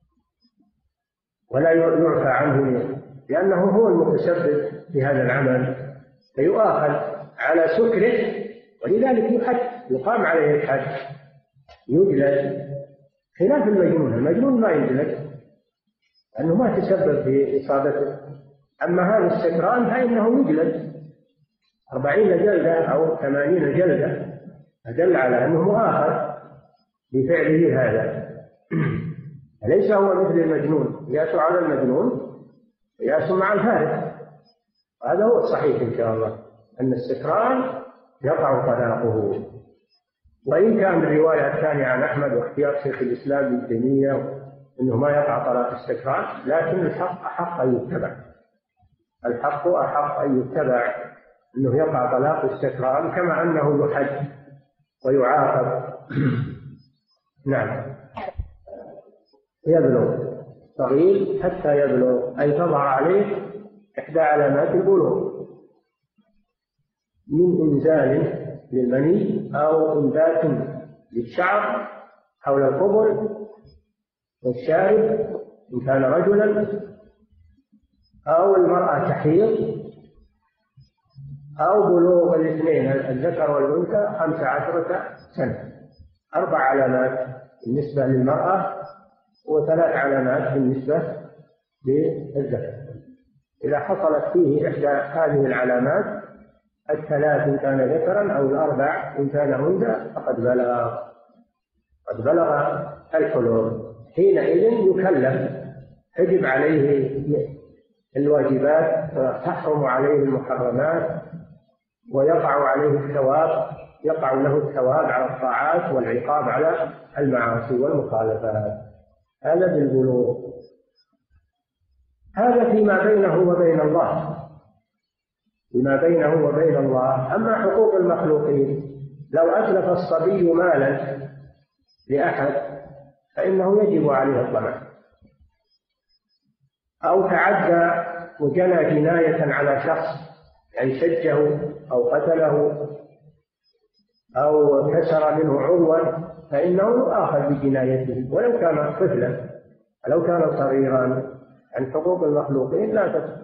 [SPEAKER 3] ولا يعفى عنه، لأنه هو المتسبب في هذا العمل فيؤاخذ على سكره، ولذلك يحد، يقام عليه الحد، يجلد، خلاف المجنون. المجنون ما يجلد لأنه ما تسبب في إصابته، أما هذا السكران فإنه يجلد أربعين جلدة أو ثمانين جلدة، أدل على أنه مؤاخذ بفعله هذا. ليس هو مثل المجنون، قياس على المجنون قياس مع الفارق، هذا هو الصحيح إن شاء الله، أن السكران يقع طلاقه. وإن كان الرواية الثانية عن أحمد واختيار شيخ الإسلام ابن تيمية أنه ما يقع طلاق السكران، لكن الحق أحق أن يتبع، الحق أحق أن يتبع، أنه يقع طلاق السكران كما أنه يحد ويعاقب. نعم. يبلغ صغير حتى يبلغ، أي تظهر عليه إحدى علامات البلوغ من إنزال للمني أو إنبات للشعر حول القبل والشارب إن كان رجلا، أو المرأة تحيض، أو بلوغ الاثنين الذكر والأنثى خمس عشرة سنة. أربع علامات بالنسبة للمرأة وثلاث علامات بالنسبة للذكر. إذا حصلت فيه إحدى هذه العلامات الثلاث إن كان ذكرا أو الأربع إن كان أنثى فقد بلغ قد بلغ الحلول، حينئذ يكلف، تجب عليه الواجبات، تحرم عليه المحرمات، ويقع عليه الثواب، يقع له الثواب على الطاعات والعقاب على المعاصي والمخالفات. هذا بالبلوغ. هذا فيما بينه وبين الله، فيما بينه وبين الله. أما حقوق المخلوقين، لو أتلف الصبي مالا لأحد فإنه يجب عليه الضمان، أو تعدى وجنى جناية على شخص، يعني شجه أو قتله أو كسر منه عضوا، فإنه يؤاخذ بجنايته ولو كان طفلا ولو كان صغيرا. عن حقوق المخلوقين لا تسقط.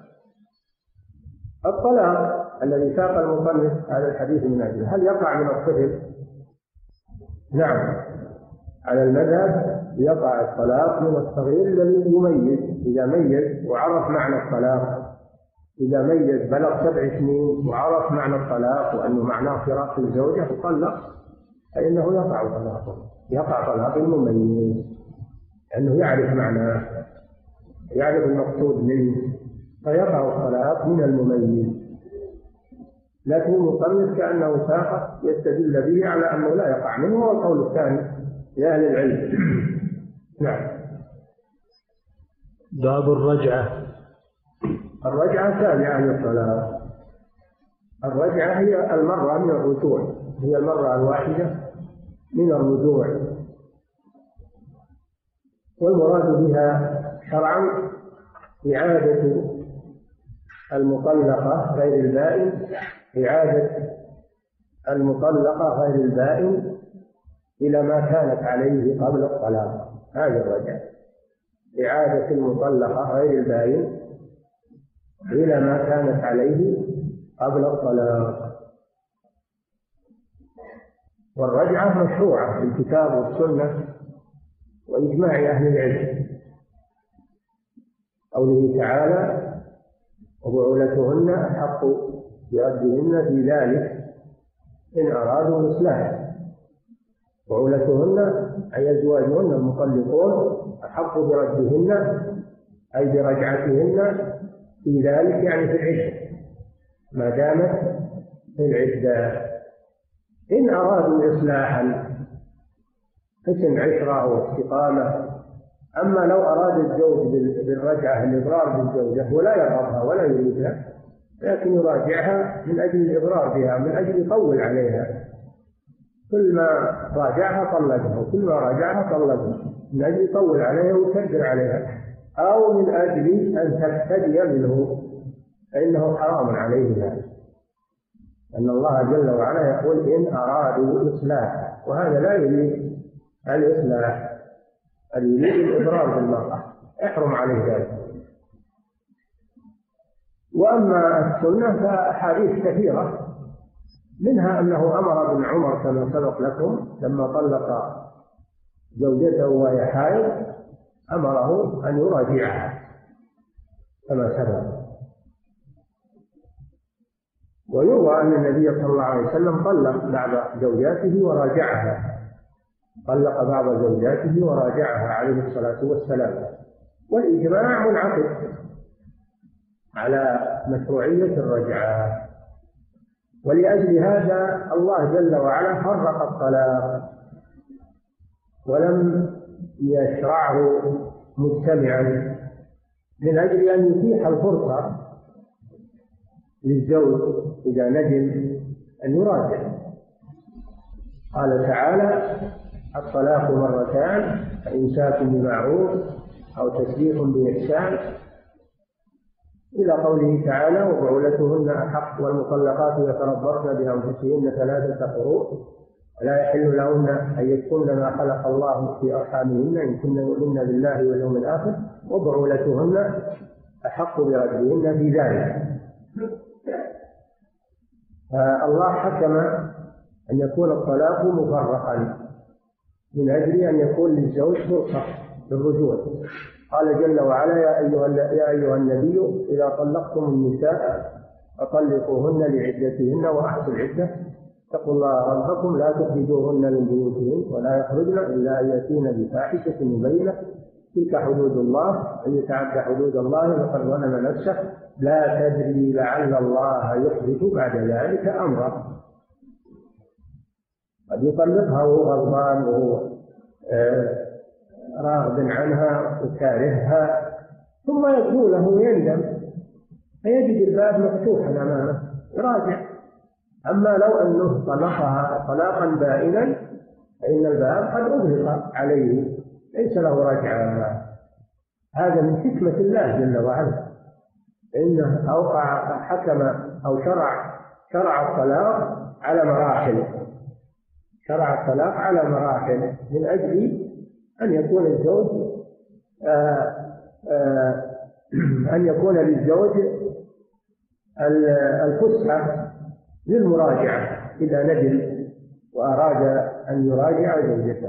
[SPEAKER 3] الطلاق الذي ساق المصنف هذا الحديث من أجله، هل يقع من الطفل؟ نعم، على المذهب يقع الطلاق من الصغير الذي يميز، إذا ميز وعرف معنى الطلاق، إذا ميز بلغ سبع سنين وعرف معنى الطلاق وأنه معناه فراق الزوجة وطلق، فإنه يقع طلاقه، يقع طلاق المميز، لأنه يعرف معناه، يعرف المقصود منه، فيقع الطلاق من المميز. لكن المصنف كأنه ساق يستدل به على أنه لا يقع منه، هو القول الثاني لأهل العلم. نعم.
[SPEAKER 2] باب الرجعة.
[SPEAKER 3] الرجعة تابعة للطلاق. الرجعة هي المرة من الرجوع، هي المرة الواحدة من الرجوع، والمراد بها شرعا إعادة المطلقة غير البائن، إعادة المطلقة غير البائن إلى ما كانت عليه قبل الطلاق. هذا الرجعة، إعادة المطلقة غير البائن إلى ما كانت عليه قبل الطلاق. والرجعة مشروعة في الكتاب والسنة وإجماع أهل العلم، قوله تعالى: وبعولتهن أحق بردهن في ذلك إن أرادوا الإصلاح. بعولتهن أي أزواجهن المطلقون أحق بردهن أي برجعتهن في ذلك، يعني في العدة، ما دامت في العدة. إن أرادوا إصلاحا حسن عشرة واستقامة. أما لو أراد الزوج بالرجعة الإضرار بالزوجة ولا يرغبها ولا يريدها، لكن يراجعها من أجل الإضرار بها، من أجل يطول عليها، كل ما راجعها طلقها، وكل ما راجعها طلقها، من أجل يطول عليها ويكدر عليها، أو من أجل أن تفتدي منه، فإنه حرام عليه ذلك. أن الله جل وعلا يقول إن أرادوا إصلاحا، وهذا لا يريد الإصلاح، يريد الإضرار بالمرأة، يحرم عليه ذلك. وأما السنة فأحاديث كثيرة، منها أنه أمر ابن عمر كما سبق لكم لما طلق زوجته وهي حائض أمره أن يراجعها كما سبق. ويروى أن النبي صلى الله عليه وسلم طلق بعض زوجاته وراجعها، طلق بعض زوجاته وراجعها عليه الصلاة والسلام. والإجماع منعقد على مشروعية الرجعة. ولأجل هذا الله جل وعلا فرق الطلاق ولم يشرعه مجتمعا، من أجل أن يتيح الفرصة للزوج إذا ندم أن يراجع. قال تعالى: الطلاق مرتان، فإمساك بمعروف أو تسريح بإحسان، إلى قوله تعالى: وبعولتهن أحق والمطلقات يتربصن بأنفسهن ثلاثة قروء ولا يحل لهن أن يكتمن ما خلق الله في أرحامهن إن كن يؤمن بالله واليوم الآخر وبعولتهن أحق بردهن في ذلك. فالله حكم أن يكون الطلاق مفرقا من أجل أن يكون للزوج فرصة للرجوع. قال جل وعلا: يا أيها, يا أيها النبي إذا طلقتم النساء فطلقوهن لعدتهن وأحصوا العدة، اتقوا الله ربكم لا تخرجوهن من بيوتهن ولا يخرجن إلا أن يأتين بفاحشة مبينة، تلك حدود الله، أن يتعدى حدود الله فقد ظلم نفسه، لا تدري لعل الله يحدث بعد ذلك أمرا. قد يطلقها وهو غضبان وهو آه راغب عنها وكارهها، ثم يقول له ويندم، فيجد الباب مفتوحا أمامه يراجع. أما لو أنه طلقها طلاقا بائنا فإن الباب قد أغلق عليه، ليس له رجعة. هذا من حكمة الله جل وعلا، إنه أوقع حكم أو شرع شرع الطلاق على مراحل، شرع الطلاق على مراحل من أجل أن يكون الزوج آآ آآ أن يكون للزوج الفسحة للمراجعة إذا ندم وأراد أن يراجع زوجته،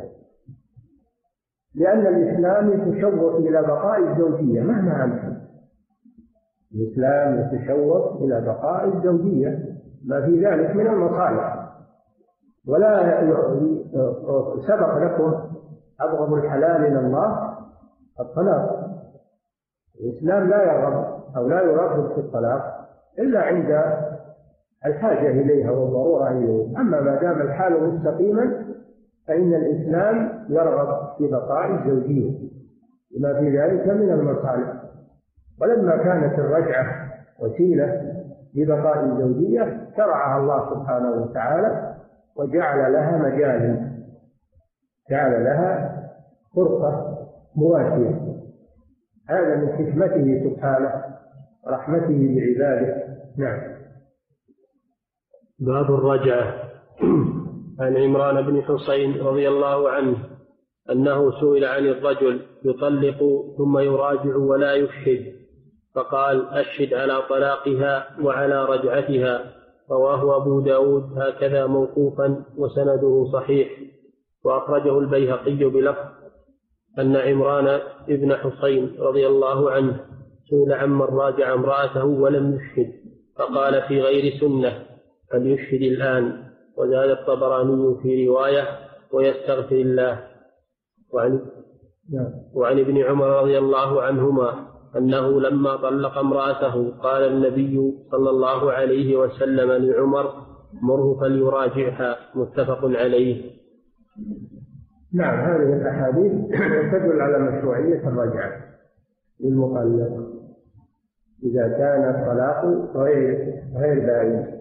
[SPEAKER 3] لأن الإسلام يتشوق إلى بقاء الزوجية مهما أمكن. الإسلام يتشوق إلى بقاء الزوجية ما في ذلك من المصالح. ولا سبق لكم أبغض الحلال إلى الله الطلاق. الإسلام لا يرغب أو لا يرغب في الطلاق إلا عند الحاجة إليها والضرورة إليها. أما ما دام الحال مستقيما فإن الإسلام يرغب في بقاء الزوجية لما في ذلك من المصالح. ولما كانت الرجعة وسيلة لبقاء الزوجية شرعها الله سبحانه وتعالى وجعل لها مجالا، جعل لها فرصة مواسية. هذا من حكمته سبحانه ورحمته بعباده. نعم.
[SPEAKER 2] باب الرجعة. عن عمران بن حسين رضي الله عنه أنه سئل عن الرجل يطلق ثم يراجع ولا يشهد، فقال: أشهد على طلاقها وعلى رجعتها. رواه أبو داود هكذا موقوفا وسنده صحيح. وأخرجه البيهقي بلفظ أن عمران بن حسين رضي الله عنه سئل عمن راجع امرأته ولم يشهد، فقال: في غير سنة، فليشهد الآن. وزاد الطبراني في رواية: ويستغفر الله. وعن, وعن ابن عمر رضي الله عنهما أنه لما طلق امرأته قال النبي صلى الله عليه وسلم لعمر: مره فليراجعها. متفق عليه.
[SPEAKER 3] نعم، هذه الأحاديث تدل على مشروعية الرجعة للمطلق إذا كان الطلاق غير غير بائن.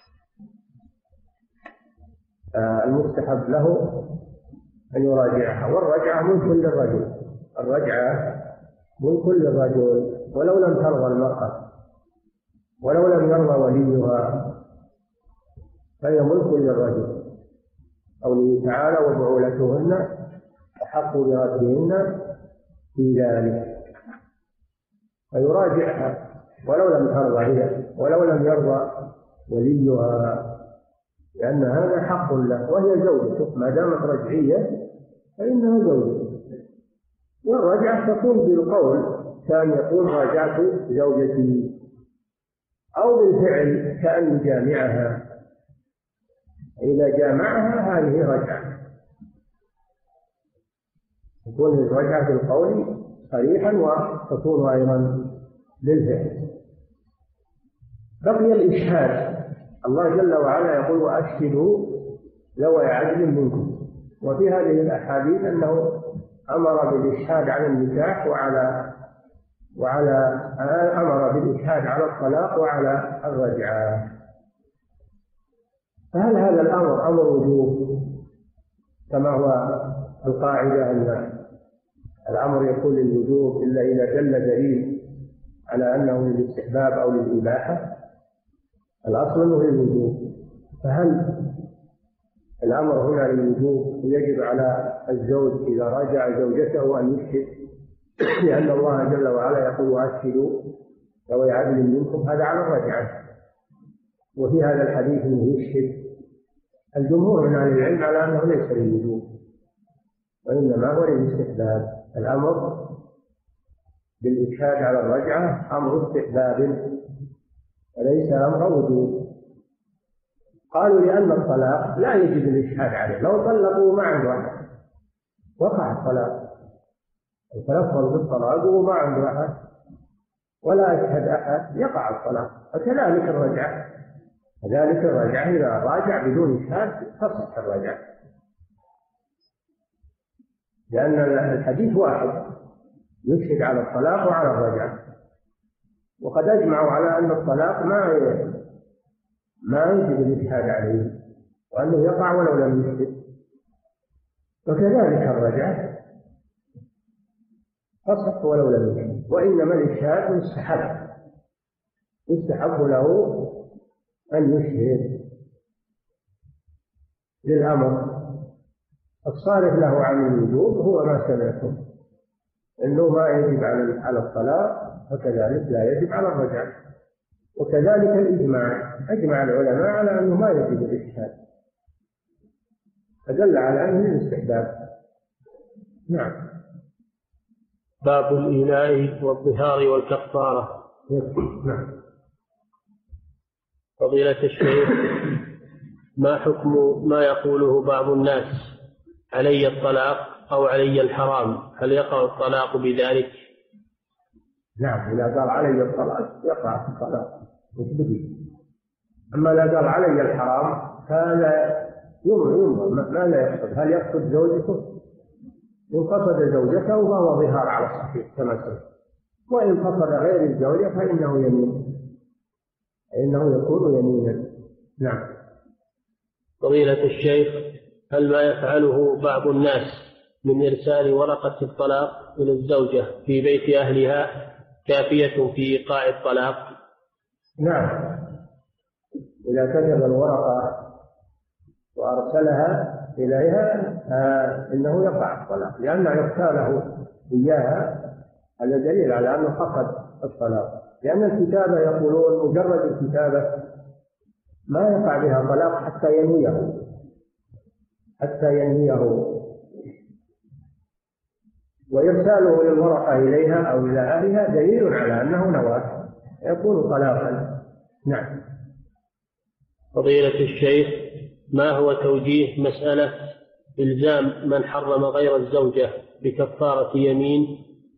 [SPEAKER 3] المستحب له أن يراجعها، والرجعة ملك للرجل، الرجعة ملك للرجل ولو لم ترضى المرأة، ولو لم يرضى وليها فهي ملك للرجل. قوله تعالى: وبعولتهن أحق بردهن في ذلك. فيراجعها ولو لم ترضى هي، ولو لم يرضى وليها، لأن هذا حق له وهي زوجته، ما دامت رجعية فإنها زوجته. والرجعة تكون بالقول كان يقول: راجعت زوجتي، أو بالفعل كأن يجامعها. إذا جامعها هذه رجعة، تكون الرجعة بالقول صريحا وتكون أيضا للفعل. بقي الإشهاد. الله جل وعلا يقول: وأشهدوا ذوي عدل منكم. وفي هذه الأحاديث أنه أمر بالإشهاد على النكاح وعلى وعلى أمر بالإشهاد على الطلاق وعلى الرجعة. فهل هذا الأمر أمر وجوب كما هو القاعدة أن الأمر يكون للوجوب إلا إذا دل دليل على أنه للاستحباب أو للإباحة؟ الأصل أنه للوجوب. فهل الأمر هنا للوجوب ويجب على الزوج إذا راجع زوجته أن يشهد، لأن الله جل وعلا يقول: وأشهدوا ذوي عدل منكم، هذا على الرجعة. وفي هذا الحديث أنه يشهد. الجمهور من أهل العلم على أنه ليس للوجوب وإنما هو للاستحباب. الأمر بالإشهاد على الرجعة أمر استحباب وليس أمر وجوب. قالوا لأن الطلاق لا يجب الإشهاد عليه، لو طلقوا ما عنده أحد وقع الطلاق، يتلفظ بالطلاق وما عنده أحد ولا يشهد أحد يقع الطلاق. فكذلك الرجعة، كذلك الرجعة إذا راجع بدون إشهاد تصح الرجعة، لأن الحديث واحد يشهد على الطلاق وعلى الرجعة. وقد أجمعوا على أن الطلاق ما ما يجب الإشهاد عليه وأنه يقع ولو لم يشهد. وكذلك الرجعة تصح ولو لم يشهد، وإنما الإشهاد مستحب، يستحب له أن يشهد للأمر. الصارف له عن الوجوب هو ما سمعتم، إنه ما يجب على الطلاق وكذلك لا يجب على الرجعة. وكذلك الإجماع، أجمع العلماء على أنه ما يجب الإشهاد، فدل على أنه الاستحباب. نعم.
[SPEAKER 2] باب الإيلاء والظهار والكفارة.
[SPEAKER 3] نعم.
[SPEAKER 2] فضيلة الشيخ، ما حكم ما يقوله بعض الناس: علي الطلاق أو علي الحرام؟ هل يقع الطلاق بذلك؟
[SPEAKER 3] نعم، إذا قال علي الطلاق يقع الطلاق مثبتي. أما إذا قال علي الحرام فهذا ينظر ماذا يقصد، هل يقصد زوجته؟ إن قصد زوجته فهو ظهار على الصحيح كما سمع، وإن قصد غير الزوجة فإنه يمين، فإنه يكون يمينا. نعم.
[SPEAKER 2] فضيلة الشيخ، هل ما يفعله بعض الناس من إرسال ورقة الطلاق إلى الزوجة في بيت أهلها كافية في إيقاع الطلاق؟
[SPEAKER 3] نعم، إذا كتب الورقة وأرسلها إليها آه إنه يقع الطلاق، لأنه يختاره إياها. هذا دليل على أنه فقد الطلاق، لأن الكتابة يقولون مجرد الكتابة ما يقع بها طلاق حتى ينويه حتى ينويه وإرساله للورقة إليها أو إلى أهلها دليل على أنه نوى، يكون طلاقا. نعم.
[SPEAKER 2] فضيلة الشيخ، ما هو توجيه مسألة إلزام من حرم غير الزوجة بكفارة يمين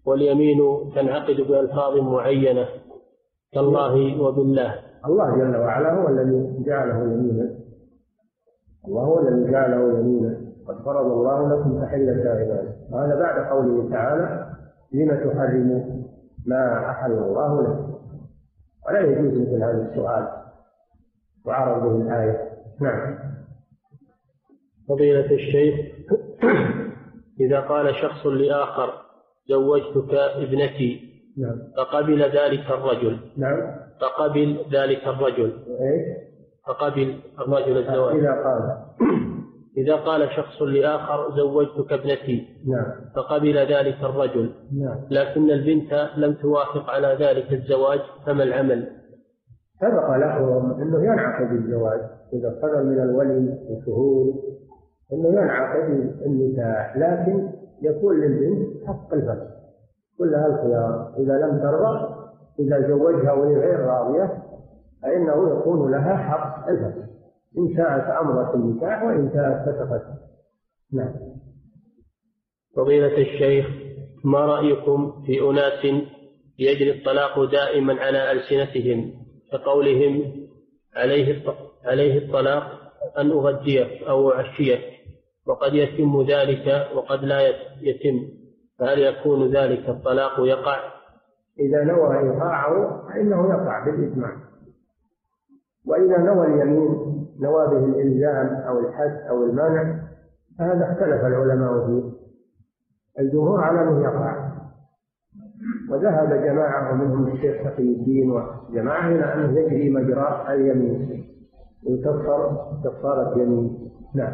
[SPEAKER 2] واليمين تنعقد بألفاظ معينة كالله وبالله.
[SPEAKER 3] الله جل وعلا هو الذي جعله يمينا، الله هو الذي جعله يمينا، قد فرض الله لكم تحلة عباده. وهذا بعد قوله تعالى لم تحرموا ما أحل الله لكم، ولا يجوز مثل هذا السؤال وعرض به الآية. نعم.
[SPEAKER 2] فضيلة الشيخ، إذا قال شخص لآخر زوجتك ابنتي،
[SPEAKER 3] نعم.
[SPEAKER 2] فقبل ذلك الرجل،
[SPEAKER 3] نعم.
[SPEAKER 2] فقبل ذلك الرجل
[SPEAKER 3] إيه؟
[SPEAKER 2] فقبل الرجل الزواج.
[SPEAKER 3] إذا قال
[SPEAKER 2] إذا قال شخص لآخر زوجتك ابنتي،
[SPEAKER 3] نعم.
[SPEAKER 2] فقبل ذلك الرجل،
[SPEAKER 3] نعم.
[SPEAKER 2] لكن البنت لم توافق على ذلك الزواج، فما العمل؟
[SPEAKER 3] سبق لهم أنه ينعقد الزواج إذا صدر من الولي وشهود أنه ينعقد النكاح، لكن يكون للبنت حق الفسخ كلها الخيار. إذا لم ترضى، إذا زوجها وهي غير راضية، فإنه يكون لها حق الفسخ، إن شاءت أمرت النكاح وإن شاءت فسخت. نعم.
[SPEAKER 2] فضيلة الشيخ، ما رأيكم في أناس يجري الطلاق دائما على ألسنتهم كقولهم عليه عليه الطلاق أن أغديك أو أعشيك، وقد يتم ذلك وقد لا يتم، فهل يكون ذلك الطلاق يقع؟
[SPEAKER 3] إذا نوى إيقاعه فإنه يقع بالإجماع، وإذا نوى اليمين نوى به الإلزام أو الحد أو المنع فهذا اختلف العلماء فيه. الجمهور على أنه يقع، وذهب جماعة منهم الشيخ تقي الدين وجماعة إلى أنه يجري مجرى اليمين ويكفر كفارة يمين. نعم.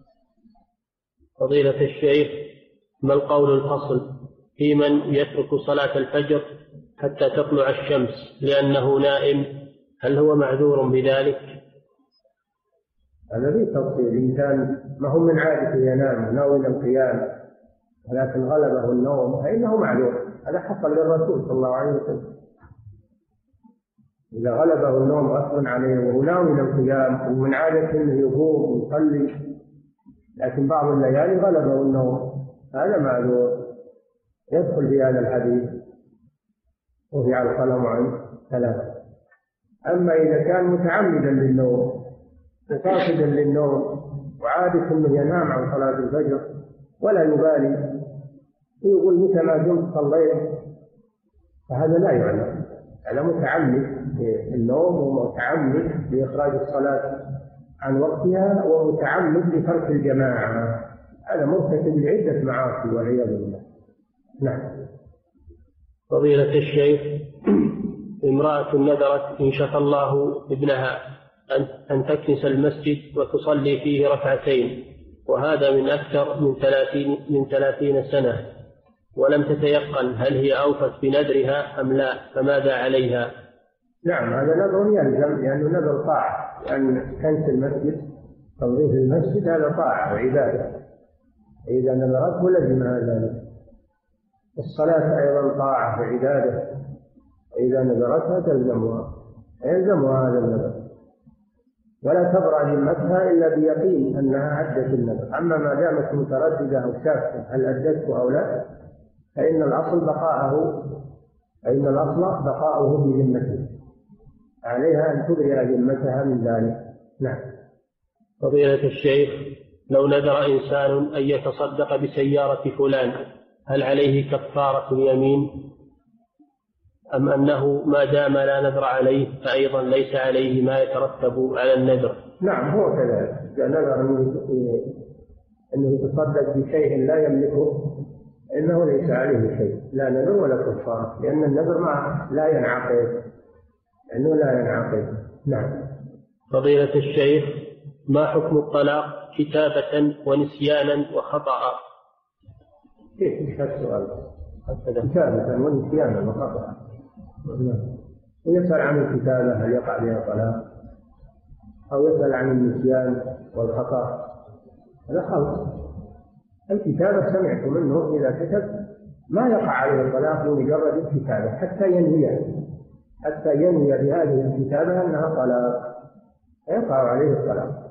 [SPEAKER 2] فضيلة الشيخ، ما القول الفصل في من يترك صلاة الفجر حتى تطلع الشمس لأنه نائم، هل هو معذور بذلك؟
[SPEAKER 3] هذا في تفصيل. إن كان ما هو من عادته ينام ناوي القيام ولكن غلبه النوم فإنه معذور، هذا حصل للرسول صلى الله عليه وسلم. إذا غلبه النوم غصبا عليه وهو ناوي القيام ومن عادته أنه يقوم ويصلي، لكن بعض الليالي غلبه النوم، هذا معذور يدخل في هذا الحديث وفي على القلم عن ثلاثة. أما إذا كان متعمدا للنوم وقاصدا للنوم وعادة أنه ينام عن صلاة الفجر ولا يبالي يقول متى ما دمت صليت، فهذا لا يعنى، هذا متعمد للنوم ومتعمد لإخراج الصلاة عن وقتها ومتعمد لترك الجماعة، هذا مرتكب لعدة معاصي والعياذ بالله. نعم.
[SPEAKER 2] فضيلة الشيخ، امرأة نذرت إن شاء الله ابنها أن تكنس المسجد وتصلي فيه ركعتين، وهذا من أكثر من ثلاثين من ثلاثين سنة، ولم تتيقن هل هي أوفت بنذرها أم لا، فماذا عليها؟
[SPEAKER 3] نعم، هذا نذر يلزم لأنه نذر طاعة، لأن كنس المسجد تنظيف المسجد هذا طاعة وعبادة، إذا نذرته لزمها ذلك. الصلاة أيضا طاعة وعبادة، إذا نذرتها تلزمها يلزمها هذا النذر، ولا تبرأ ذمتها إلا بيقين أنها أدت النذر. أما ما دامت مترددة أو شاكة هل أدته أو لا، فإن الأصل بقاءه فإن الأصل بقاؤه بذمته، عليها أن تبرئ ذمتها من ذلك. نعم.
[SPEAKER 2] فضيلة الشيخ، لو نذر إنسان أن يتصدق بسيارة فلان هل عليه كفارة اليمين، أم أنه ما دام لا نذر عليه فأيضا ليس عليه ما يترتب على النذر؟
[SPEAKER 3] نعم، هو كذلك. إذا نذر أنه يتصدق بشيء لا يملكه إنه ليس عليه شيء، لا نذر ولا كفارة، لأن النذر ما لا ينعقد، لأنه لا ينعقد. نعم.
[SPEAKER 2] فضيلة الشيخ، ما حكم الطلاق كتابة ونسيانا وخطأ؟
[SPEAKER 3] كيف السؤال؟ كتابة ونسيانا وخطأ. يسأل عن الكتابة هل يقع بها طلاق، أو يسأل عن النسيان والخطأ، هذا خلط. الكتابة سمعت منه إذا كتب ما يقع عليه الطلاق بمجرد الكتابة حتى ينوي حتى ينوي بهذه الكتابة أنها طلاق يقع عليه الطلاق.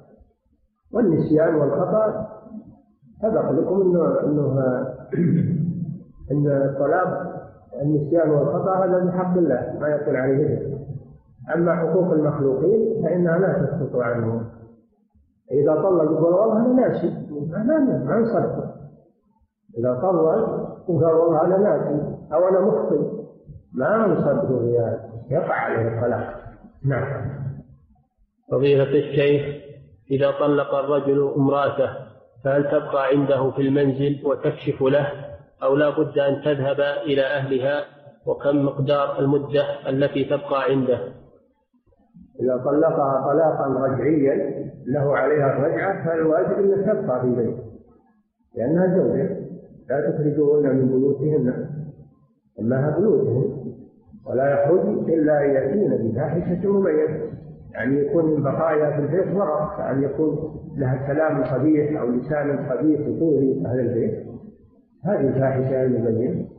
[SPEAKER 3] والنسيان والخطأ سبق لكم أنه, إنه أن الطلاق النسيان والخطأ هذا من حق الله ما يكون عليه إثم. أما حقوق المخلوقين فإنها لا تسقط عنه. إذا طلق يقول والله أنا ناسي، ما ما نصدق. إذا طلق وقال والله أنا ناسي أو أنا مخطئ ما نصدق بهذا، يقع عليه الطلاق. نعم.
[SPEAKER 2] فضيلة الشيخ، إذا طلق الرجل امرأته فهل تبقى عنده في المنزل وتكشف له أو لا بد أن تذهب إلى أهلها؟ وكم مقدار المدة التي تبقى عنده؟
[SPEAKER 3] إذا طلقها طلاقا رجعيا له عليها الرجعة فالواجب أن تبقى في بيته لأنها زوجة، لا تخرجوهن من بيوتهن إنها بيوتهن، ولا يخرج إلا أن يأتين بفاحشة مبينة، يعني يكون من بقايا في البيت ضرر، كأن يكون لها كلام قبيح أو لسان قبيح يطول أهل البيت، هذه الفاحشة المبينة.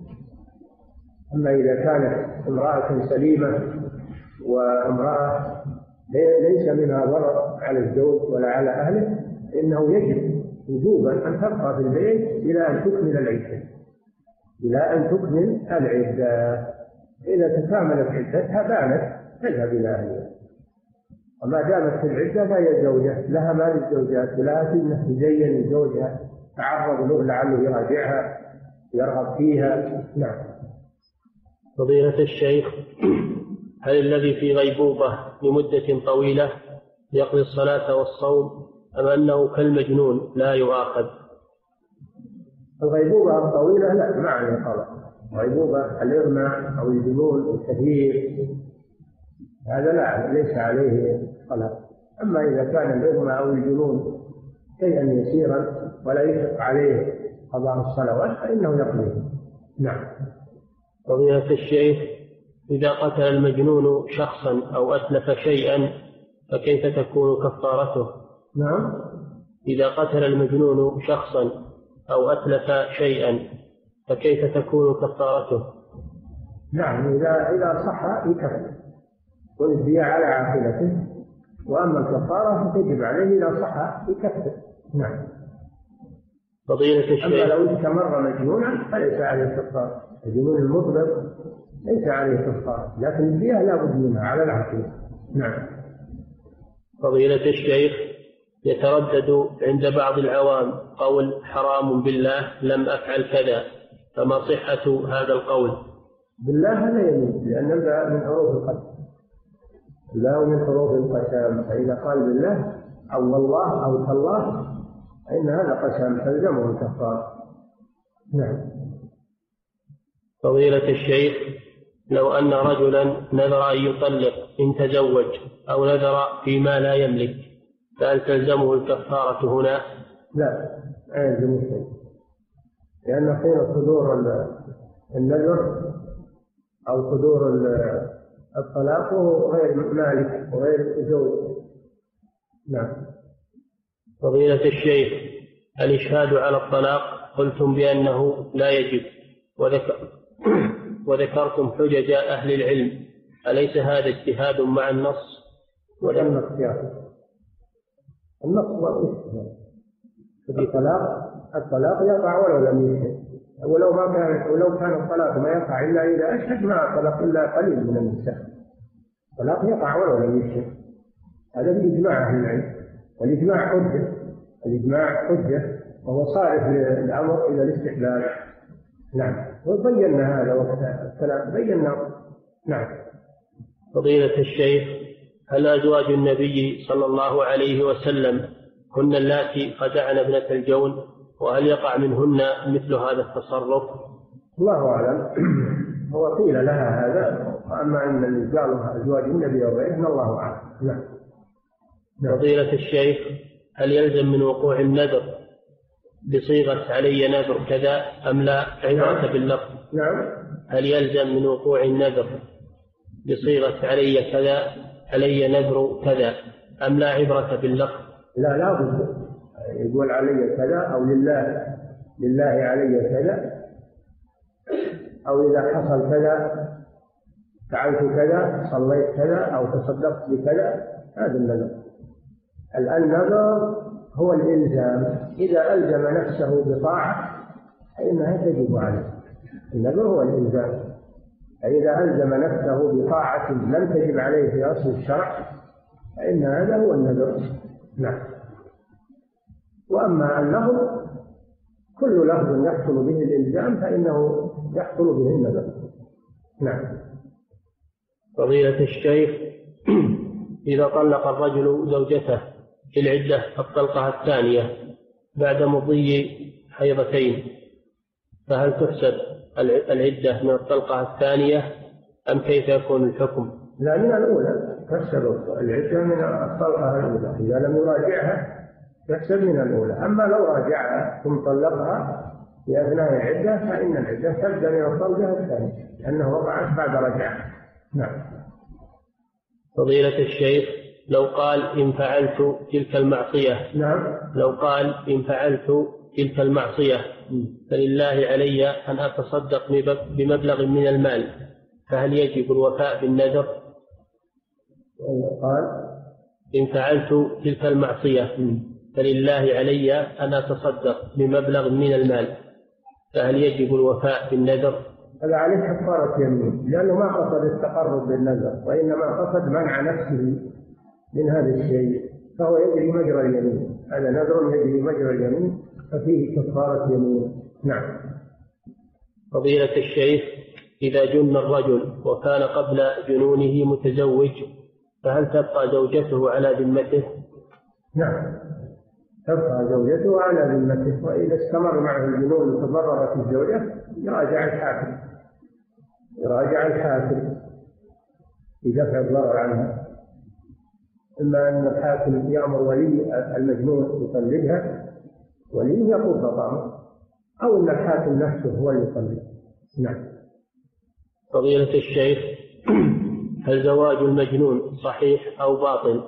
[SPEAKER 3] أما إذا كانت امرأة سليمة وامرأة ليس منها ضرر على الزوج ولا على أهله إنه يجب وجوبا أن تبقى في البيت إلى أن تكمل العدة، إلى أن تكمل العدة. إذا تكاملت عدتها بانت تذهب إلى أهلها، وما دامت في العدة فهي زوجة لها ما للزوجات، ولها سنة تزين زوجها تعرض له لعله يراجعها يرغب فيها. نعم.
[SPEAKER 2] فضيلة الشيخ، هل الذي في غيبوبة لمدة طويلة يقضي الصلاة والصوم أم أنه كالمجنون لا يؤاخذ؟
[SPEAKER 3] الغيبوبة الطويلة لا ما عليه قضاء. غيبوبة الإغماء أو الجنون الكثير هذا لا ليس عليه قضاء. أما إذا كان الإغماء أو الجنون شيئا يسيرا ولا يشق عليه قضاء الصلوات فإنه يقضيه. نعم.
[SPEAKER 2] فضيلة الشيخ، إذا قتل المجنون شخصا أو أتلف شيئا فكيف تكون كفارته؟
[SPEAKER 3] نعم.
[SPEAKER 2] إذا قتل المجنون شخصا أو أتلف شيئا فكيف تكون كفارته؟
[SPEAKER 3] نعم، إذا إذا صح يكفر والدية على عاقلته، وأما الكفارة فتجب عليه إذا صح يكفر. نعم.
[SPEAKER 2] فضيلة الشيخ،
[SPEAKER 3] أما لو استمر مجنونا فليس عليه كفارة، الجنون المطلق ليس عليه كفارة، لكن الدية لا بد منها على العاقلة. نعم.
[SPEAKER 2] فضيلة الشيخ، يتردد عند بعض العوام قول حرام بالله لم أفعل كذا، فما صحة هذا القول؟
[SPEAKER 3] بالله هذا يمين، لأن هذا من حروف القسم، لا من حروف القسم، فإذا قال بالله أو والله أو تالله فإن هذا قسم تلزمه الكفارة. نعم.
[SPEAKER 2] فضيلة الشيخ، لو أن رجلا نذر أن يطلق إن تزوج أو نذر فيما لا يملك فهل تلزمه الكفارة هنا؟
[SPEAKER 3] لا، لا يلزمه شيء، لأن حين صدور النذر أو صدور الطلاق غير مالك وغير زوج. نعم.
[SPEAKER 2] فضيلة الشيخ، الإشهاد على الطلاق قلتم بأنه لا يجب وذكر وذكرتم حجج أهل العلم، أليس هذا اجتهاد مع النص؟
[SPEAKER 3] ولا اختيار. النص والاجتهاد في طلاق، الطلاق يقع ولو لم يشهد، ولو ما كان ولو كان الطلاق ما يقع إلا إذا أشهد ما طلق إلا قليل من النساء، الطلاق يقع ولو لم يشهد، هذا بإجماع أهل العلم، والإجماع حجة، الإجماع حجة وهو صارف للأمر إلى الاستحلال. نعم، وبينا هذا وقت بينا. نعم.
[SPEAKER 2] فضيلة الشيخ، هل أزواج النبي صلى الله عليه وسلم هن اللاتي خدعن ابنة الجون، وهل يقع منهن مثل هذا التصرف؟
[SPEAKER 3] الله أعلم. هو قيل لها هذا، وأما أن اللي قالوا أزواج النبي وغيرهن الله أعلم. نعم.
[SPEAKER 2] فضيلة الشيخ، هل يلزم من وقوع النذر بصيغة علي نذر كذا أم لا عبرة
[SPEAKER 3] نعم.
[SPEAKER 2] باللفظ؟
[SPEAKER 3] نعم.
[SPEAKER 2] هل يلزم من وقوع النذر بصيغة علي كذا علي نذر كذا أم لا عبرة باللفظ؟
[SPEAKER 3] لا، لا بد يقول علي كذا أو لله لله علي كذا، أو إذا حصل كذا فعلت كذا صليت كذا أو تصدقت بكذا، هذا النذر. النذر هو الإلزام، إذا ألزم نفسه بطاعة فإنها تجب عليه، النذر هو الإلزام. فإذا ألزم نفسه بطاعة لم تجب عليه في أصل الشرع فإن هذا هو النذر. نعم. وأما اللفظ كل لفظ يحصل به الإلزام فإنه يحصل به النذر. نعم.
[SPEAKER 2] فضيلة الشيخ، إذا طلق الرجل زوجته في العدة الطلقة الثانية بعد مضي حيضتين فهل تحسب العدة من الطلقة الثانية أم كيف يكون الحكم؟
[SPEAKER 3] لا، من الأولى تحسب العدة من الطلقة الأولى. إذا لم يراجعها تحسب من الأولى. أما لو راجعها ثم طلقها في أثناء العدة فإن العدة تبدأ من الطلقة الثانية لأنه وقعت بعد رجعها. نعم.
[SPEAKER 2] فضيلة الشيخ، لو قال إن فعلت تلك المعصية
[SPEAKER 3] نعم.
[SPEAKER 2] لو قال إن فعلت تلك المعصية فلله علي أن أتصدق بمبلغ من المال فهل يجب الوفاء بالنذر؟
[SPEAKER 3] قال
[SPEAKER 2] إن فعلت تلك المعصية فلله علي أن أتصدق بمبلغ من المال فهل يجب الوفاء بالنذر؟
[SPEAKER 3] هذا عليه كفارة يمين لأنه ما قصد التقرب بالنذر وإنما قصد منع نفسه من هذا الشيء فهو يجري مجرى اليمين. هذا نذر يجري مجرى اليمين ففيه كفارة يمين. نعم.
[SPEAKER 2] فضيلة الشيخ، إذا جن الرجل وكان قبل جنونه متزوج فهل تبقى زوجته على ذمته؟
[SPEAKER 3] نعم، تبقى زوجته على ذمته. وإذا استمر معه الجنون وتضررت الزوجة يراجع الحاكم يراجع الحاكم بدفع الضرر عنها. إما أن الحاكم يأمر ولي المجنون يطلقها ولي يقول بطامه أو أن الحاكم نفسه هو اللي يطلق. نعم.
[SPEAKER 2] فضيلة الشيخ، هل زواج المجنون صحيح أو باطل؟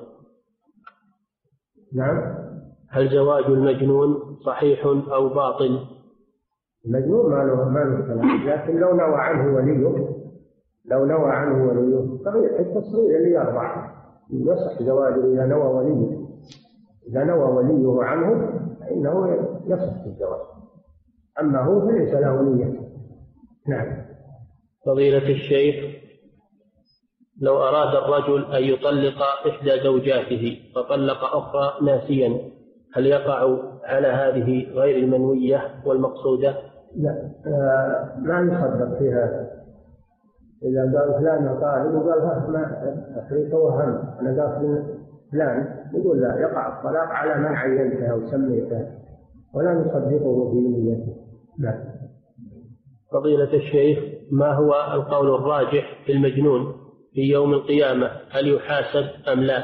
[SPEAKER 3] نعم.
[SPEAKER 2] هل زواج المجنون صحيح أو باطل؟
[SPEAKER 3] المجنون ما له ما له كلام، لكن لو نوى عنه وليه لو نوى عنه وليه صحيح التصريح اللي يربع يصح زواجه إذا نوى وليه إذا نوى وليه عنه فإنه يصح الزواج. أما هو فليس له نية. نعم.
[SPEAKER 2] فضيلة الشيخ، لو أراد الرجل أن يطلق إحدى زوجاته فطلق أخرى ناسيا هل يقع على هذه غير المنوية والمقصودة؟
[SPEAKER 3] لا، آه لا يصدق في هذا. إذا قال فلان طالب وقال ها ما أخريك وهم أنا قاصد فلان يقول لا، يقع الطلاق على من عينتها وسميتها ولا نصدقه في نيته. لا.
[SPEAKER 2] فضيلة الشيخ، ما هو القول الراجح في المجنون في يوم القيامة؟ هل يحاسب أم لا؟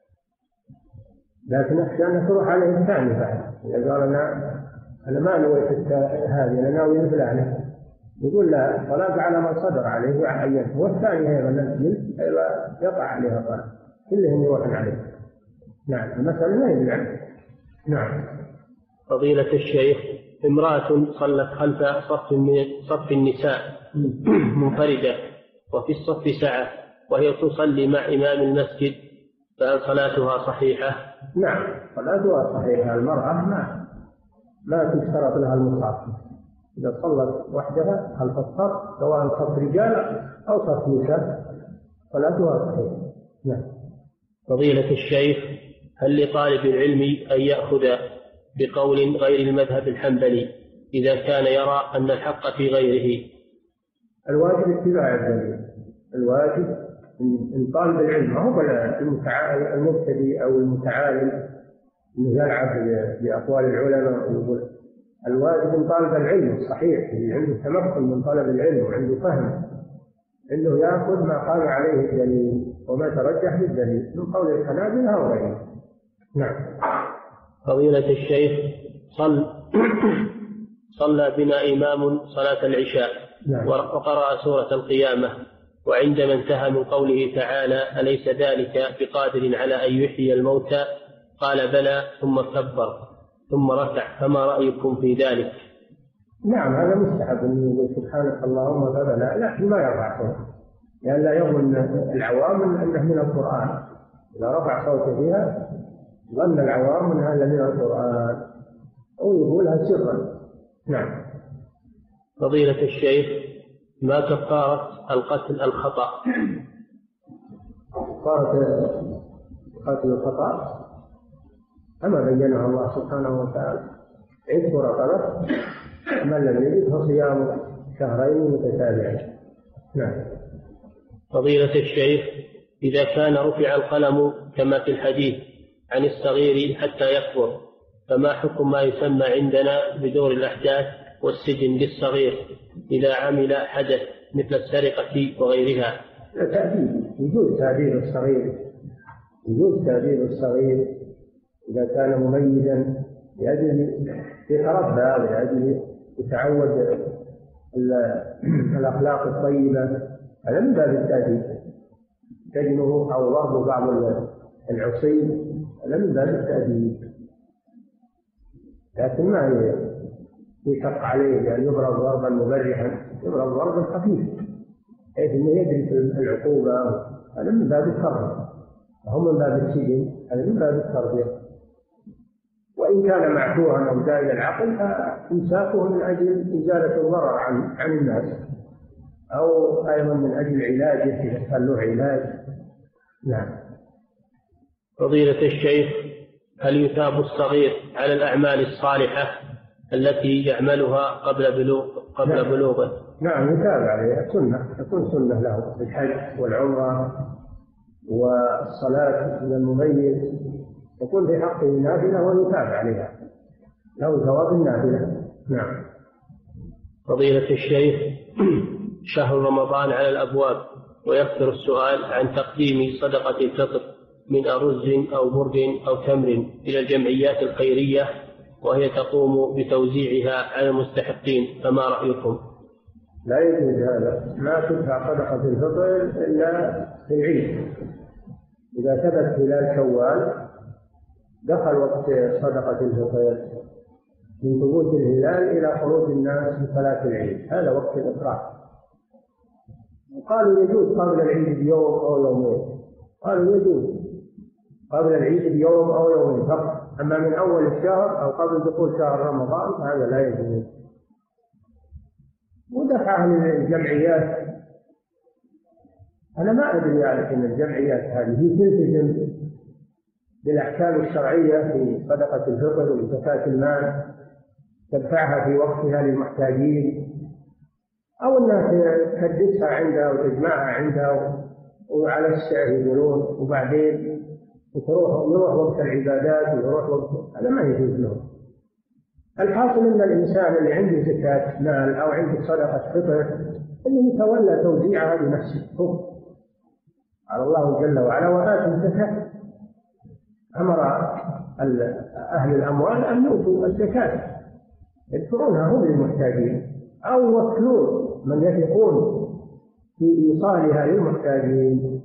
[SPEAKER 3] لكن أخشى أن تروح عليه الثاني بعد. إذا قال أنا أنا ما نويت هذه أنا ناوي فلانة يقول لا، طلاق على من صدر عليه وعينته والثاني أيضا نفسه يقع عليها طلاق كلهم يروحون عليه. نعم. المسألة ما يدري عنه. نعم.
[SPEAKER 2] فضيلة الشيخ، امرأة صلت خلف صف من صف النساء منفردة وفي الصف سعة وهي تصلي مع إمام المسجد فهل صلاتها صحيحة؟
[SPEAKER 3] نعم، صلاتها صحيحة. المرأة ما ما تشترط لها المصافة. إذا صلت وحدها خلف الصف سواء صف رجال أو صف نساء صلاتها صحيحة. نعم.
[SPEAKER 2] فضيلة الشيخ، هل لطالب العلم أن يأخذ بقول غير المذهب الحنبلي إذا كان يرى أن الحق في غيره؟
[SPEAKER 3] الواجب اتباع الدليل. الواجب ان طالب العلم هو المبتدئ او المتعالم انه يلعب باقوال العلماء ويقول. الواجب ان طالب العلم صحيح اللي عنده تمكن من طلب العلم وعنده فهم انه ياخذ ما قام عليه الدليل وما ترجح بالدليل من قول الحنابلة او غيره. نعم.
[SPEAKER 2] فضيلة الشيخ، صل صلى بنا إمام صلاة العشاء. نعم. وقرأ سورة القيامة وعندما انتهى من قوله تعالى أليس ذلك بقادر على أن يحيي الموتى قال بلى ثم كبر ثم ركع فما رأيكم في ذلك؟
[SPEAKER 3] نعم، هذا مستحب أن يقول سبحانك اللهم وبحمدك لكن ما يرفع صوته لأن لا يظن العوام أنه من القرآن. إذا رفع صوته فيها ظن العوام أن هذا من القرآن أو يقولها سرا. نعم.
[SPEAKER 2] فضيلة الشيخ، ما كفارة القتل الخطأ؟
[SPEAKER 3] كفارة قتل الخطأ أما بينها الله سبحانه وتعالى: عتق رقبة من لم يجد فصيام شهرين متتابعين. نعم.
[SPEAKER 2] فضيلة الشيخ، إذا كان رفع القلم كما في الحديث عن الصغير حتى يكبر، فما حكم ما يسمى عندنا بدور الأحداث والسجن للصغير إذا عمل حدث مثل السرقة وغيرها؟
[SPEAKER 3] تأديب، وجود تأديب الصغير، وجود تأديب الصغير إذا كان مميزا لأجل يتربى ولأجل يتعود الأخلاق الطيبة، هذا من باب التأديب. سجنه أو ضرب بعض العصي هذا من باب التأديب، لكن ما يشق عليه لأن يضرب ضربا مبرحا، يضرب ضربا خفيفا حيث انه يدرك العقوبة، هذا من باب التربية. هم من باب السجن، هذا من باب التربية. وإن كان معفوها أو زائد العقل فإمساكه من أجل إزالة الضرر عن عن الناس، أو أيضا من أجل علاجه إذا كان له علاج. نعم.
[SPEAKER 2] فضيلة الشيخ، هل يثاب الصغير على الأعمال الصالحة التي يعملها قبل بلوغ قبل نعم. بلوغه؟
[SPEAKER 3] نعم يثاب عليها، سنة، تكون سنة له الحج والعمرة والصلاة من المميز، يكون في حقه نافلة ويثاب عليها، له ثواب النافلة. نعم.
[SPEAKER 2] فضيلة الشيخ، شهر رمضان على الأبواب، ويكثر السؤال عن تقديم صدقة الفطر من أرز أو برد أو تمر إلى الجمعيات الخيرية، وهي تقوم بتوزيعها على المستحقين، فما رأيكم؟
[SPEAKER 3] لا يجوز هذا، ما تدفع صدقة الفطر إلا في العيد. إذا ثبت هلال شوال دخل وقت صدقة الفطر من ثبوت الهلال إلى خروج الناس لصلاة العيد، هذا وقت الإفراط. قالوا يجوز قبل العيد بيوم أو يومين، قالوا يجوز قبل العيد بيوم أو يومين فقط، أما من أول الشهر أو قبل دخول شهر رمضان فهذا لا يجوز. ودفعها للجمعيات، أنا ما أدري يعني أن الجمعيات هذه هي تلتزم بالأحكام الشرعية في صدقة الفطر وزكاة المال، تدفعها في وقتها للمحتاجين، أو أنها تحدثها عندها وتجمعها عندها وعلى السعر يقولون، وبعدين تروح يروح وقت العبادات ويروح وقت، هذا ما يجوز له. الحاصل أن الإنسان اللي عنده زكاة مال أو عنده صدقة فطر أنه يتولى توزيعها بنفسه. قال الله جل وعلا: وآتوا الزكاة. أمر أهل الأموال أن يؤتوا الزكاة، يدفعونها هم للمحتاجين أو يوكلون من يثقون في إيصالها للمحتاجين.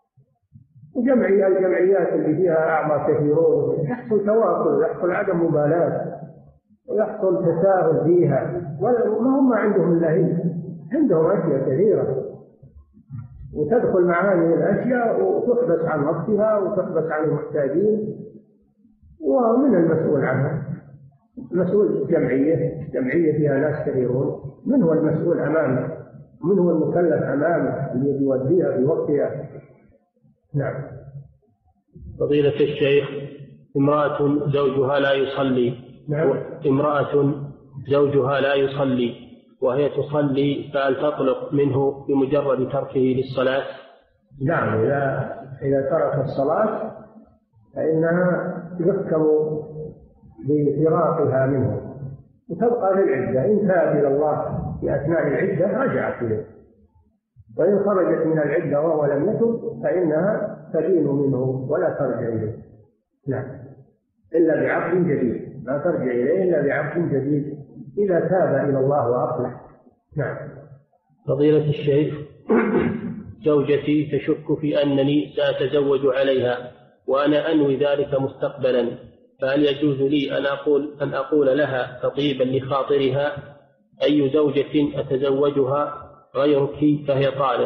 [SPEAKER 3] وجمعية الجمعيات اللي فيها أعضاء كثيرون يحصل تواصل، يحصل عدم مبالاة، ويحصل تساهل فيها، وما هم عندهم إلا هي، عندهم أشياء كثيرة، وتدخل مع هذه الأشياء وتحبس عن وقتها وتحبس عن المحتاجين، ومن المسؤول عنها مسؤول جمعية جمعية فيها ناس كثيرون، من هو المسؤول أمامه، من هو المكلف أمامه اللي يوديها في وقتها. نعم.
[SPEAKER 2] فضيلة الشيخ، امرأة زوجها لا يصلي.
[SPEAKER 3] نعم.
[SPEAKER 2] امرأة زوجها لا يصلي وهي تصلي، فهل تطلق منه بمجرد تركه للصلاة؟
[SPEAKER 3] نعم، إذا إذا ترك الصلاة فإنها يحكم بفراقها منه وتبقى للعدة. إن تاب إلى الله في أثناء العدة رجعت إليه، وإن خرجت من العدة وهو لم يتب فإنها تدين منه ولا ترجع إليه. نعم، إلا بعقد جديد، لا ترجع إليه إلا بعقد جديد إذا تاب إلى الله وأصلح. نعم.
[SPEAKER 2] فضيلة الشيخ، زوجتي تشك في أنني سأتزوج عليها وأنا أنوي ذلك مستقبلا، فهل يجوز لي أن أقول أن أقول لها تطيبا لخاطرها: أي زوجة أتزوجها غيرك فهي طالق؟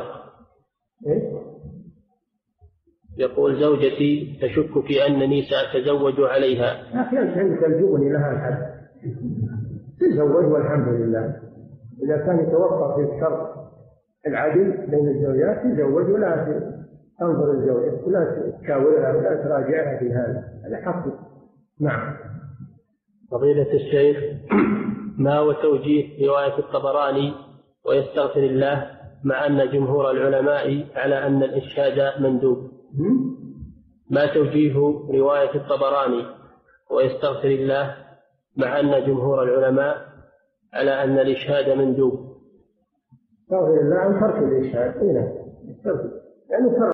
[SPEAKER 2] يقول: زوجتي تشك في أنني سأتزوج عليها.
[SPEAKER 3] لكن عندك الجبن لها الحد، تزوج والحمد لله، إذا كان يتوفر في الشرط العدل بين الزوجات يزوج، ولا تنظر الزوجة ولا تشاورها ولا تراجعها في هذا، هذا حق. نعم.
[SPEAKER 2] فضيلة الشيخ، ما هو توجيه رواية الطبراني ويستغفر الله مع أن جمهور العلماء على أن الإشهاد مندوب؟ ما توجيه رواية الطبراني ويستغفر الله مع أن جمهور العلماء على أن الإشهاد مندوب؟
[SPEAKER 3] استغفر الله عن ترك الإشهاد. إيه، يعني